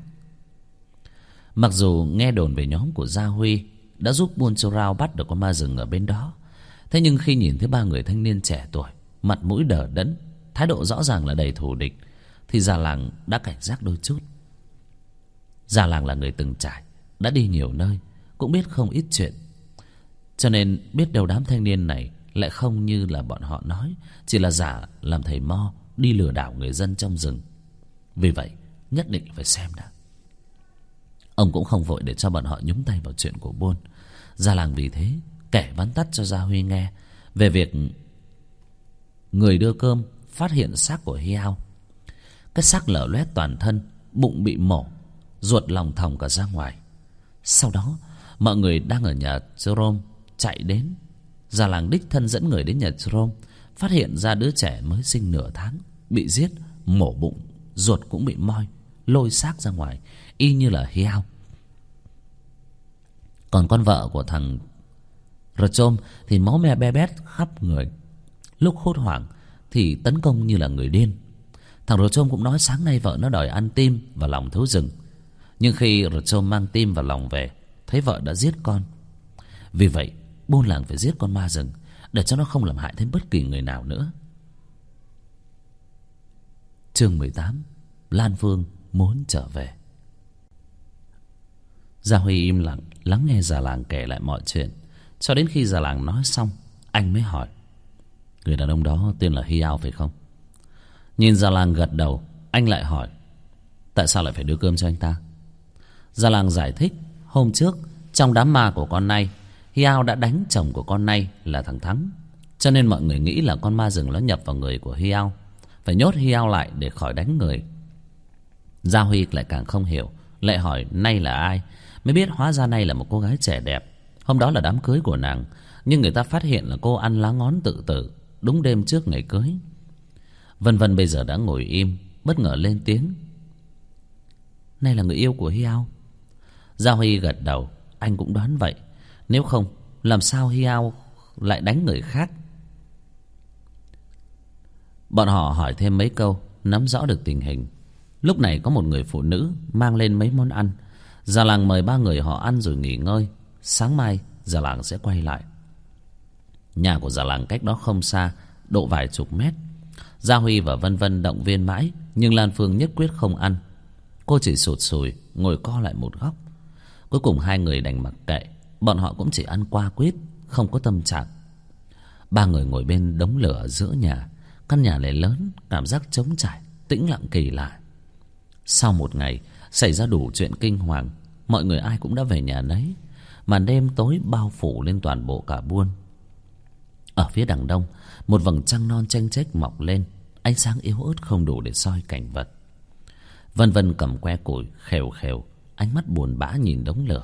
Mặc dù nghe đồn về nhóm của Gia Huy đã giúp Buôn Chô Rao bắt được con ma rừng ở bên đó, thế nhưng khi nhìn thấy ba người thanh niên trẻ tuổi, mặt mũi đờ đẫn, thái độ rõ ràng là đầy thù địch, thì già làng đã cảnh giác đôi chút. Già làng là người từng trải, đã đi nhiều nơi, cũng biết không ít chuyện, cho nên biết đâu đám thanh niên này lại không như là bọn họ nói, chỉ là giả làm thầy Mo đi lừa đảo người dân trong rừng. Vì vậy nhất định phải xem đã. Ông cũng không vội để cho bọn họ nhúng tay vào chuyện của Buôn. Già làng vì thế kể vắn tắt cho Gia Huy nghe về việc người đưa cơm phát hiện xác của Hiao. Cái xác lở loét toàn thân, bụng bị mổ, ruột lòng thòng cả ra ngoài. Sau đó mọi người đang ở nhà Jerome chạy đến. Già làng đích thân dẫn người đến nhà Jerome, phát hiện ra đứa trẻ mới sinh nửa tháng bị giết, mổ bụng, ruột cũng bị moi, lôi xác ra ngoài y như là Hiao. Còn con vợ của thằng Rchom thì máu me be bét khắp người, lúc hốt hoảng thì tấn công như là người điên. Thằng Rchom cũng nói sáng nay vợ nó đòi ăn tim và lòng thú rừng, nhưng khi Rchom mang tim và lòng về, thấy vợ đã giết con. Vì vậy buôn làng phải giết con ma rừng để cho nó không làm hại thêm bất kỳ người nào nữa. Chương 18. Lan Phương muốn trở về. Gia Huy im lặng lắng nghe già làng kể lại mọi chuyện, cho đến khi già làng nói xong, anh mới hỏi, người đàn ông đó tên là Hiao phải không? Nhìn già làng gật đầu, anh lại hỏi, tại sao lại phải đưa cơm cho anh ta? Già làng giải thích, hôm trước trong đám ma của con Nay, Hiao đã đánh chồng của con Nay là thằng Thắng, cho nên mọi người nghĩ là con ma rừng nó nhập vào người của Hiao, phải nhốt Hiao lại để khỏi đánh người. Gia Huy lại càng không hiểu, lại hỏi Nay là ai, mới biết hóa ra Nay là một cô gái trẻ đẹp. Hôm đó là đám cưới của nàng, nhưng người ta phát hiện là cô ăn lá ngón tự tử đúng đêm trước ngày cưới. Vân Vân bây giờ đã ngồi im, bất ngờ lên tiếng, Nay là người yêu của Hiao. Gia Huy gật đầu, anh cũng đoán vậy, nếu không làm sao Hiao lại đánh người khác. Bọn họ hỏi thêm mấy câu, nắm rõ được tình hình. Lúc này có một người phụ nữ mang lên mấy món ăn. Già làng mời ba người họ ăn rồi nghỉ ngơi. Sáng mai già làng sẽ quay lại. Nhà của già làng cách đó không xa, độ vài chục mét. Gia Huy và Vân Vân động viên mãi, nhưng Lan Phương nhất quyết không ăn. Cô chỉ sụt sùi ngồi co lại một góc. Cuối cùng hai người đành mặc kệ, bọn họ cũng chỉ ăn qua quýt, không có tâm trạng. Ba người ngồi bên đống lửa giữa nhà. Căn nhà này lớn, cảm giác trống trải, tĩnh lặng kỳ lạ. Sau một ngày xảy ra đủ chuyện kinh hoàng, mọi người ai cũng đã về nhà nấy. Màn đêm tối bao phủ lên toàn bộ cả Buôn. Ở phía đằng đông, một vầng trăng non chênh chếch mọc lên. ánh sáng yếu ớt không đủ để soi cảnh vật. Vân Vân cầm que củi khều khều, ánh mắt buồn bã nhìn đống lửa.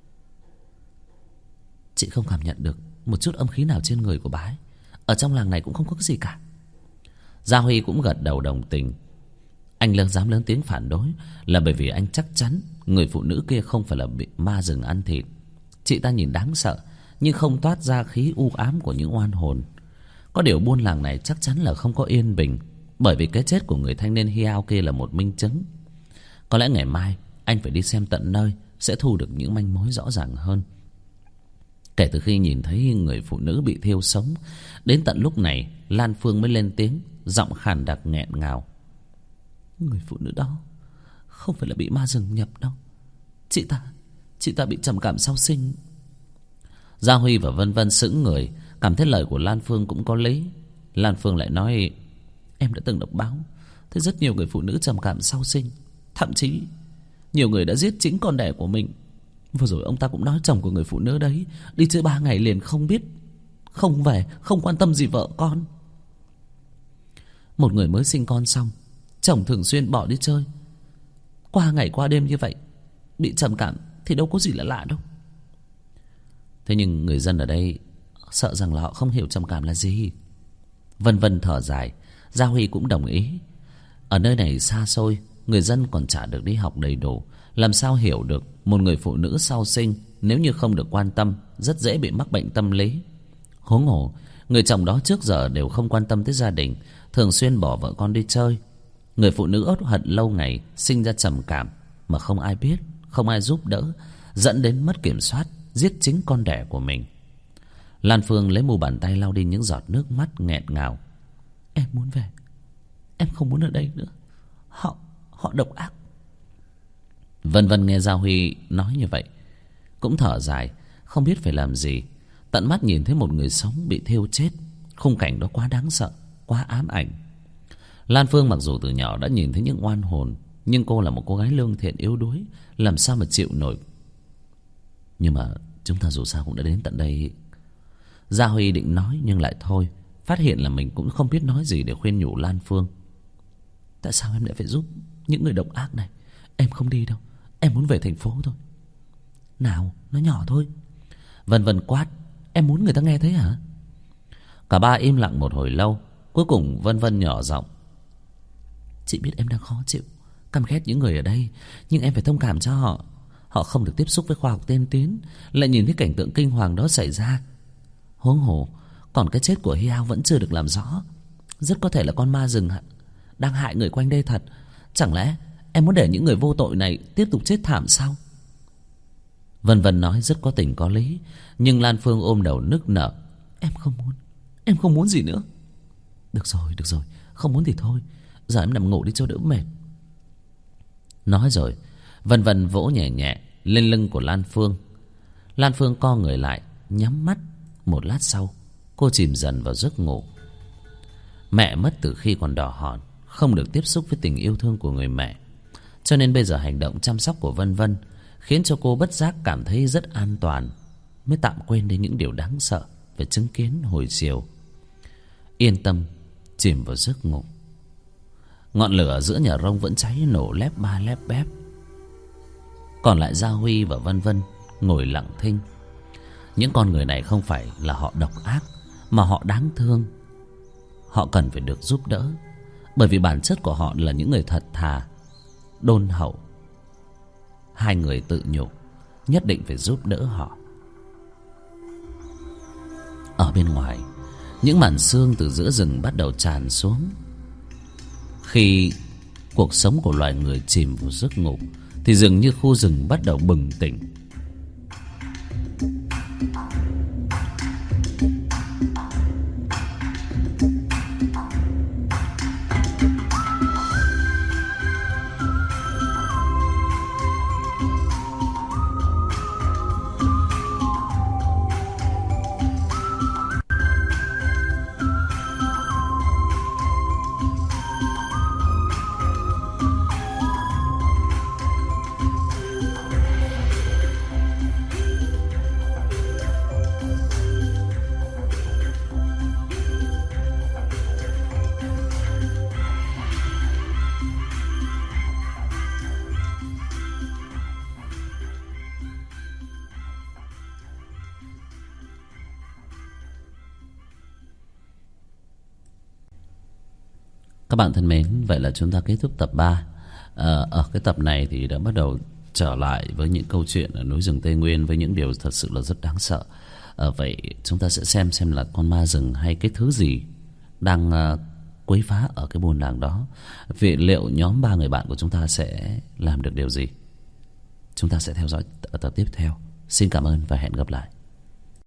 Chị không cảm nhận được một chút âm khí nào trên người của bà ấy. Ở trong làng này cũng không có cái gì cả. Gia Huy cũng gật đầu đồng tình. Anh dám lớn tiếng phản đối là bởi vì anh chắc chắn người phụ nữ kia không phải là bị ma rừng ăn thịt. Chị ta nhìn đáng sợ, nhưng không toát ra khí u ám của những oan hồn. Có điều buôn làng này chắc chắn là không có yên bình, bởi vì cái chết của người thanh niên Hiao kia là một minh chứng. Có lẽ ngày mai anh phải đi xem tận nơi, sẽ thu được những manh mối rõ ràng hơn. Kể từ khi nhìn thấy người phụ nữ bị thiêu sống, đến tận lúc này Lan Phương mới lên tiếng, giọng khàn đặc nghẹn ngào. Người phụ nữ đó không phải là bị ma rừng nhập đâu. Chị ta bị trầm cảm sau sinh. Gia Huy và Vân Vân sững người, cảm thấy lời của Lan Phương cũng có lý. Lan Phương lại nói, em đã từng đọc báo thấy rất nhiều người phụ nữ trầm cảm sau sinh. Thậm chí nhiều người đã giết chính con đẻ của mình. Vừa rồi ông ta cũng nói chồng của người phụ nữ đấy đi chơi 3 ngày liền không biết, không về, không quan tâm gì vợ con. Một người mới sinh con xong, chồng thường xuyên bỏ đi chơi, qua ngày qua đêm như vậy, bị trầm cảm thì đâu có gì là lạ đâu. Thế nhưng người dân ở đây sợ rằng là họ không hiểu trầm cảm là gì. Vân Vân thở dài. Gia Huy cũng đồng ý. Ở nơi này xa xôi, người dân còn chả được đi học đầy đủ, làm sao hiểu được một người phụ nữ sau sinh nếu như không được quan tâm rất dễ bị mắc bệnh tâm lý. Huống hồ người chồng đó trước giờ đều không quan tâm tới gia đình, thường xuyên bỏ vợ con đi chơi. Người phụ nữ uất hận lâu ngày, sinh ra trầm cảm mà không ai biết, không ai giúp đỡ, dẫn đến mất kiểm soát, giết chính con đẻ của mình. Lan Phương lấy mu bàn tay lau đi những giọt nước mắt nghẹn ngào. Em muốn về, em không muốn ở đây nữa. Họ độc ác. Vân Vân nghe Gia Huy nói như vậy cũng thở dài, không biết phải làm gì. Tận mắt nhìn thấy một người sống bị thiêu chết, khung cảnh đó quá đáng sợ, quá ám ảnh. Lan Phương mặc dù từ nhỏ đã nhìn thấy những oan hồn, nhưng cô là một cô gái lương thiện yếu đuối, làm sao mà chịu nổi. Nhưng mà chúng ta dù sao cũng đã đến tận đây. Gia Huy định nói nhưng lại thôi, phát hiện là mình cũng không biết nói gì để khuyên nhủ Lan Phương. Tại sao em lại phải giúp những người độc ác này? Em không đi đâu, em muốn về thành phố thôi. Nào, nói nhỏ thôi. Vân Vân quát, em muốn người ta nghe thấy hả? Cả ba im lặng một hồi lâu. Cuối cùng Vân Vân nhỏ giọng, chị biết em đang khó chịu, căm ghét những người ở đây, nhưng em phải thông cảm cho họ. Họ không được tiếp xúc với khoa học tiên tiến, lại nhìn thấy cảnh tượng kinh hoàng đó xảy ra. Huống hồ còn cái chết của Hiao vẫn chưa được làm rõ, rất có thể là con ma rừng đang hại người quanh đây thật. Chẳng lẽ em muốn để những người vô tội này tiếp tục chết thảm sao? Vân Vân nói rất có tình có lý, nhưng Lan Phương ôm đầu nức nở. Em không muốn gì nữa. Được rồi, không muốn thì thôi, giờ em nằm ngủ đi cho đỡ mệt. Nói rồi Vân Vân vỗ nhẹ nhẹ lên lưng của Lan Phương. Lan Phương co người lại, nhắm mắt. Một lát sau cô chìm dần vào giấc ngủ. Mẹ mất từ khi còn đỏ hòn, không được tiếp xúc với tình yêu thương của người mẹ, cho nên bây giờ hành động chăm sóc của Vân Vân khiến cho cô bất giác cảm thấy rất an toàn, mới tạm quên đi những điều đáng sợ phải chứng kiến hồi chiều. Yên tâm chìm vào giấc ngủ. Ngọn lửa giữa nhà rông vẫn cháy nổ lép ba lép bép. Còn lại Gia Huy và Vân Vân ngồi lặng thinh. Những con người này không phải là họ độc ác, mà họ đáng thương. Họ cần phải được giúp đỡ, bởi vì bản chất của họ là những người thật thà, đôn hậu. Hai người tự nhủ nhất định phải giúp đỡ họ. Ở bên ngoài, những màn sương từ giữa rừng bắt đầu tràn xuống. Khi cuộc sống của loài người chìm vào giấc ngủ, thì dường như khu rừng bắt đầu bừng tỉnh. Các bạn thân mến, vậy là chúng ta kết thúc tập 3. Ở cái tập này thì đã bắt đầu trở lại với những câu chuyện ở núi rừng Tây Nguyên, với những điều thật sự là rất đáng sợ. Vậy chúng ta sẽ xem là con ma rừng hay cái thứ gì đang quấy phá ở cái buôn làng đó. Vậy liệu nhóm 3 người bạn của chúng ta sẽ làm được điều gì? Chúng ta sẽ theo dõi ở tập tiếp theo. Xin cảm ơn và hẹn gặp lại.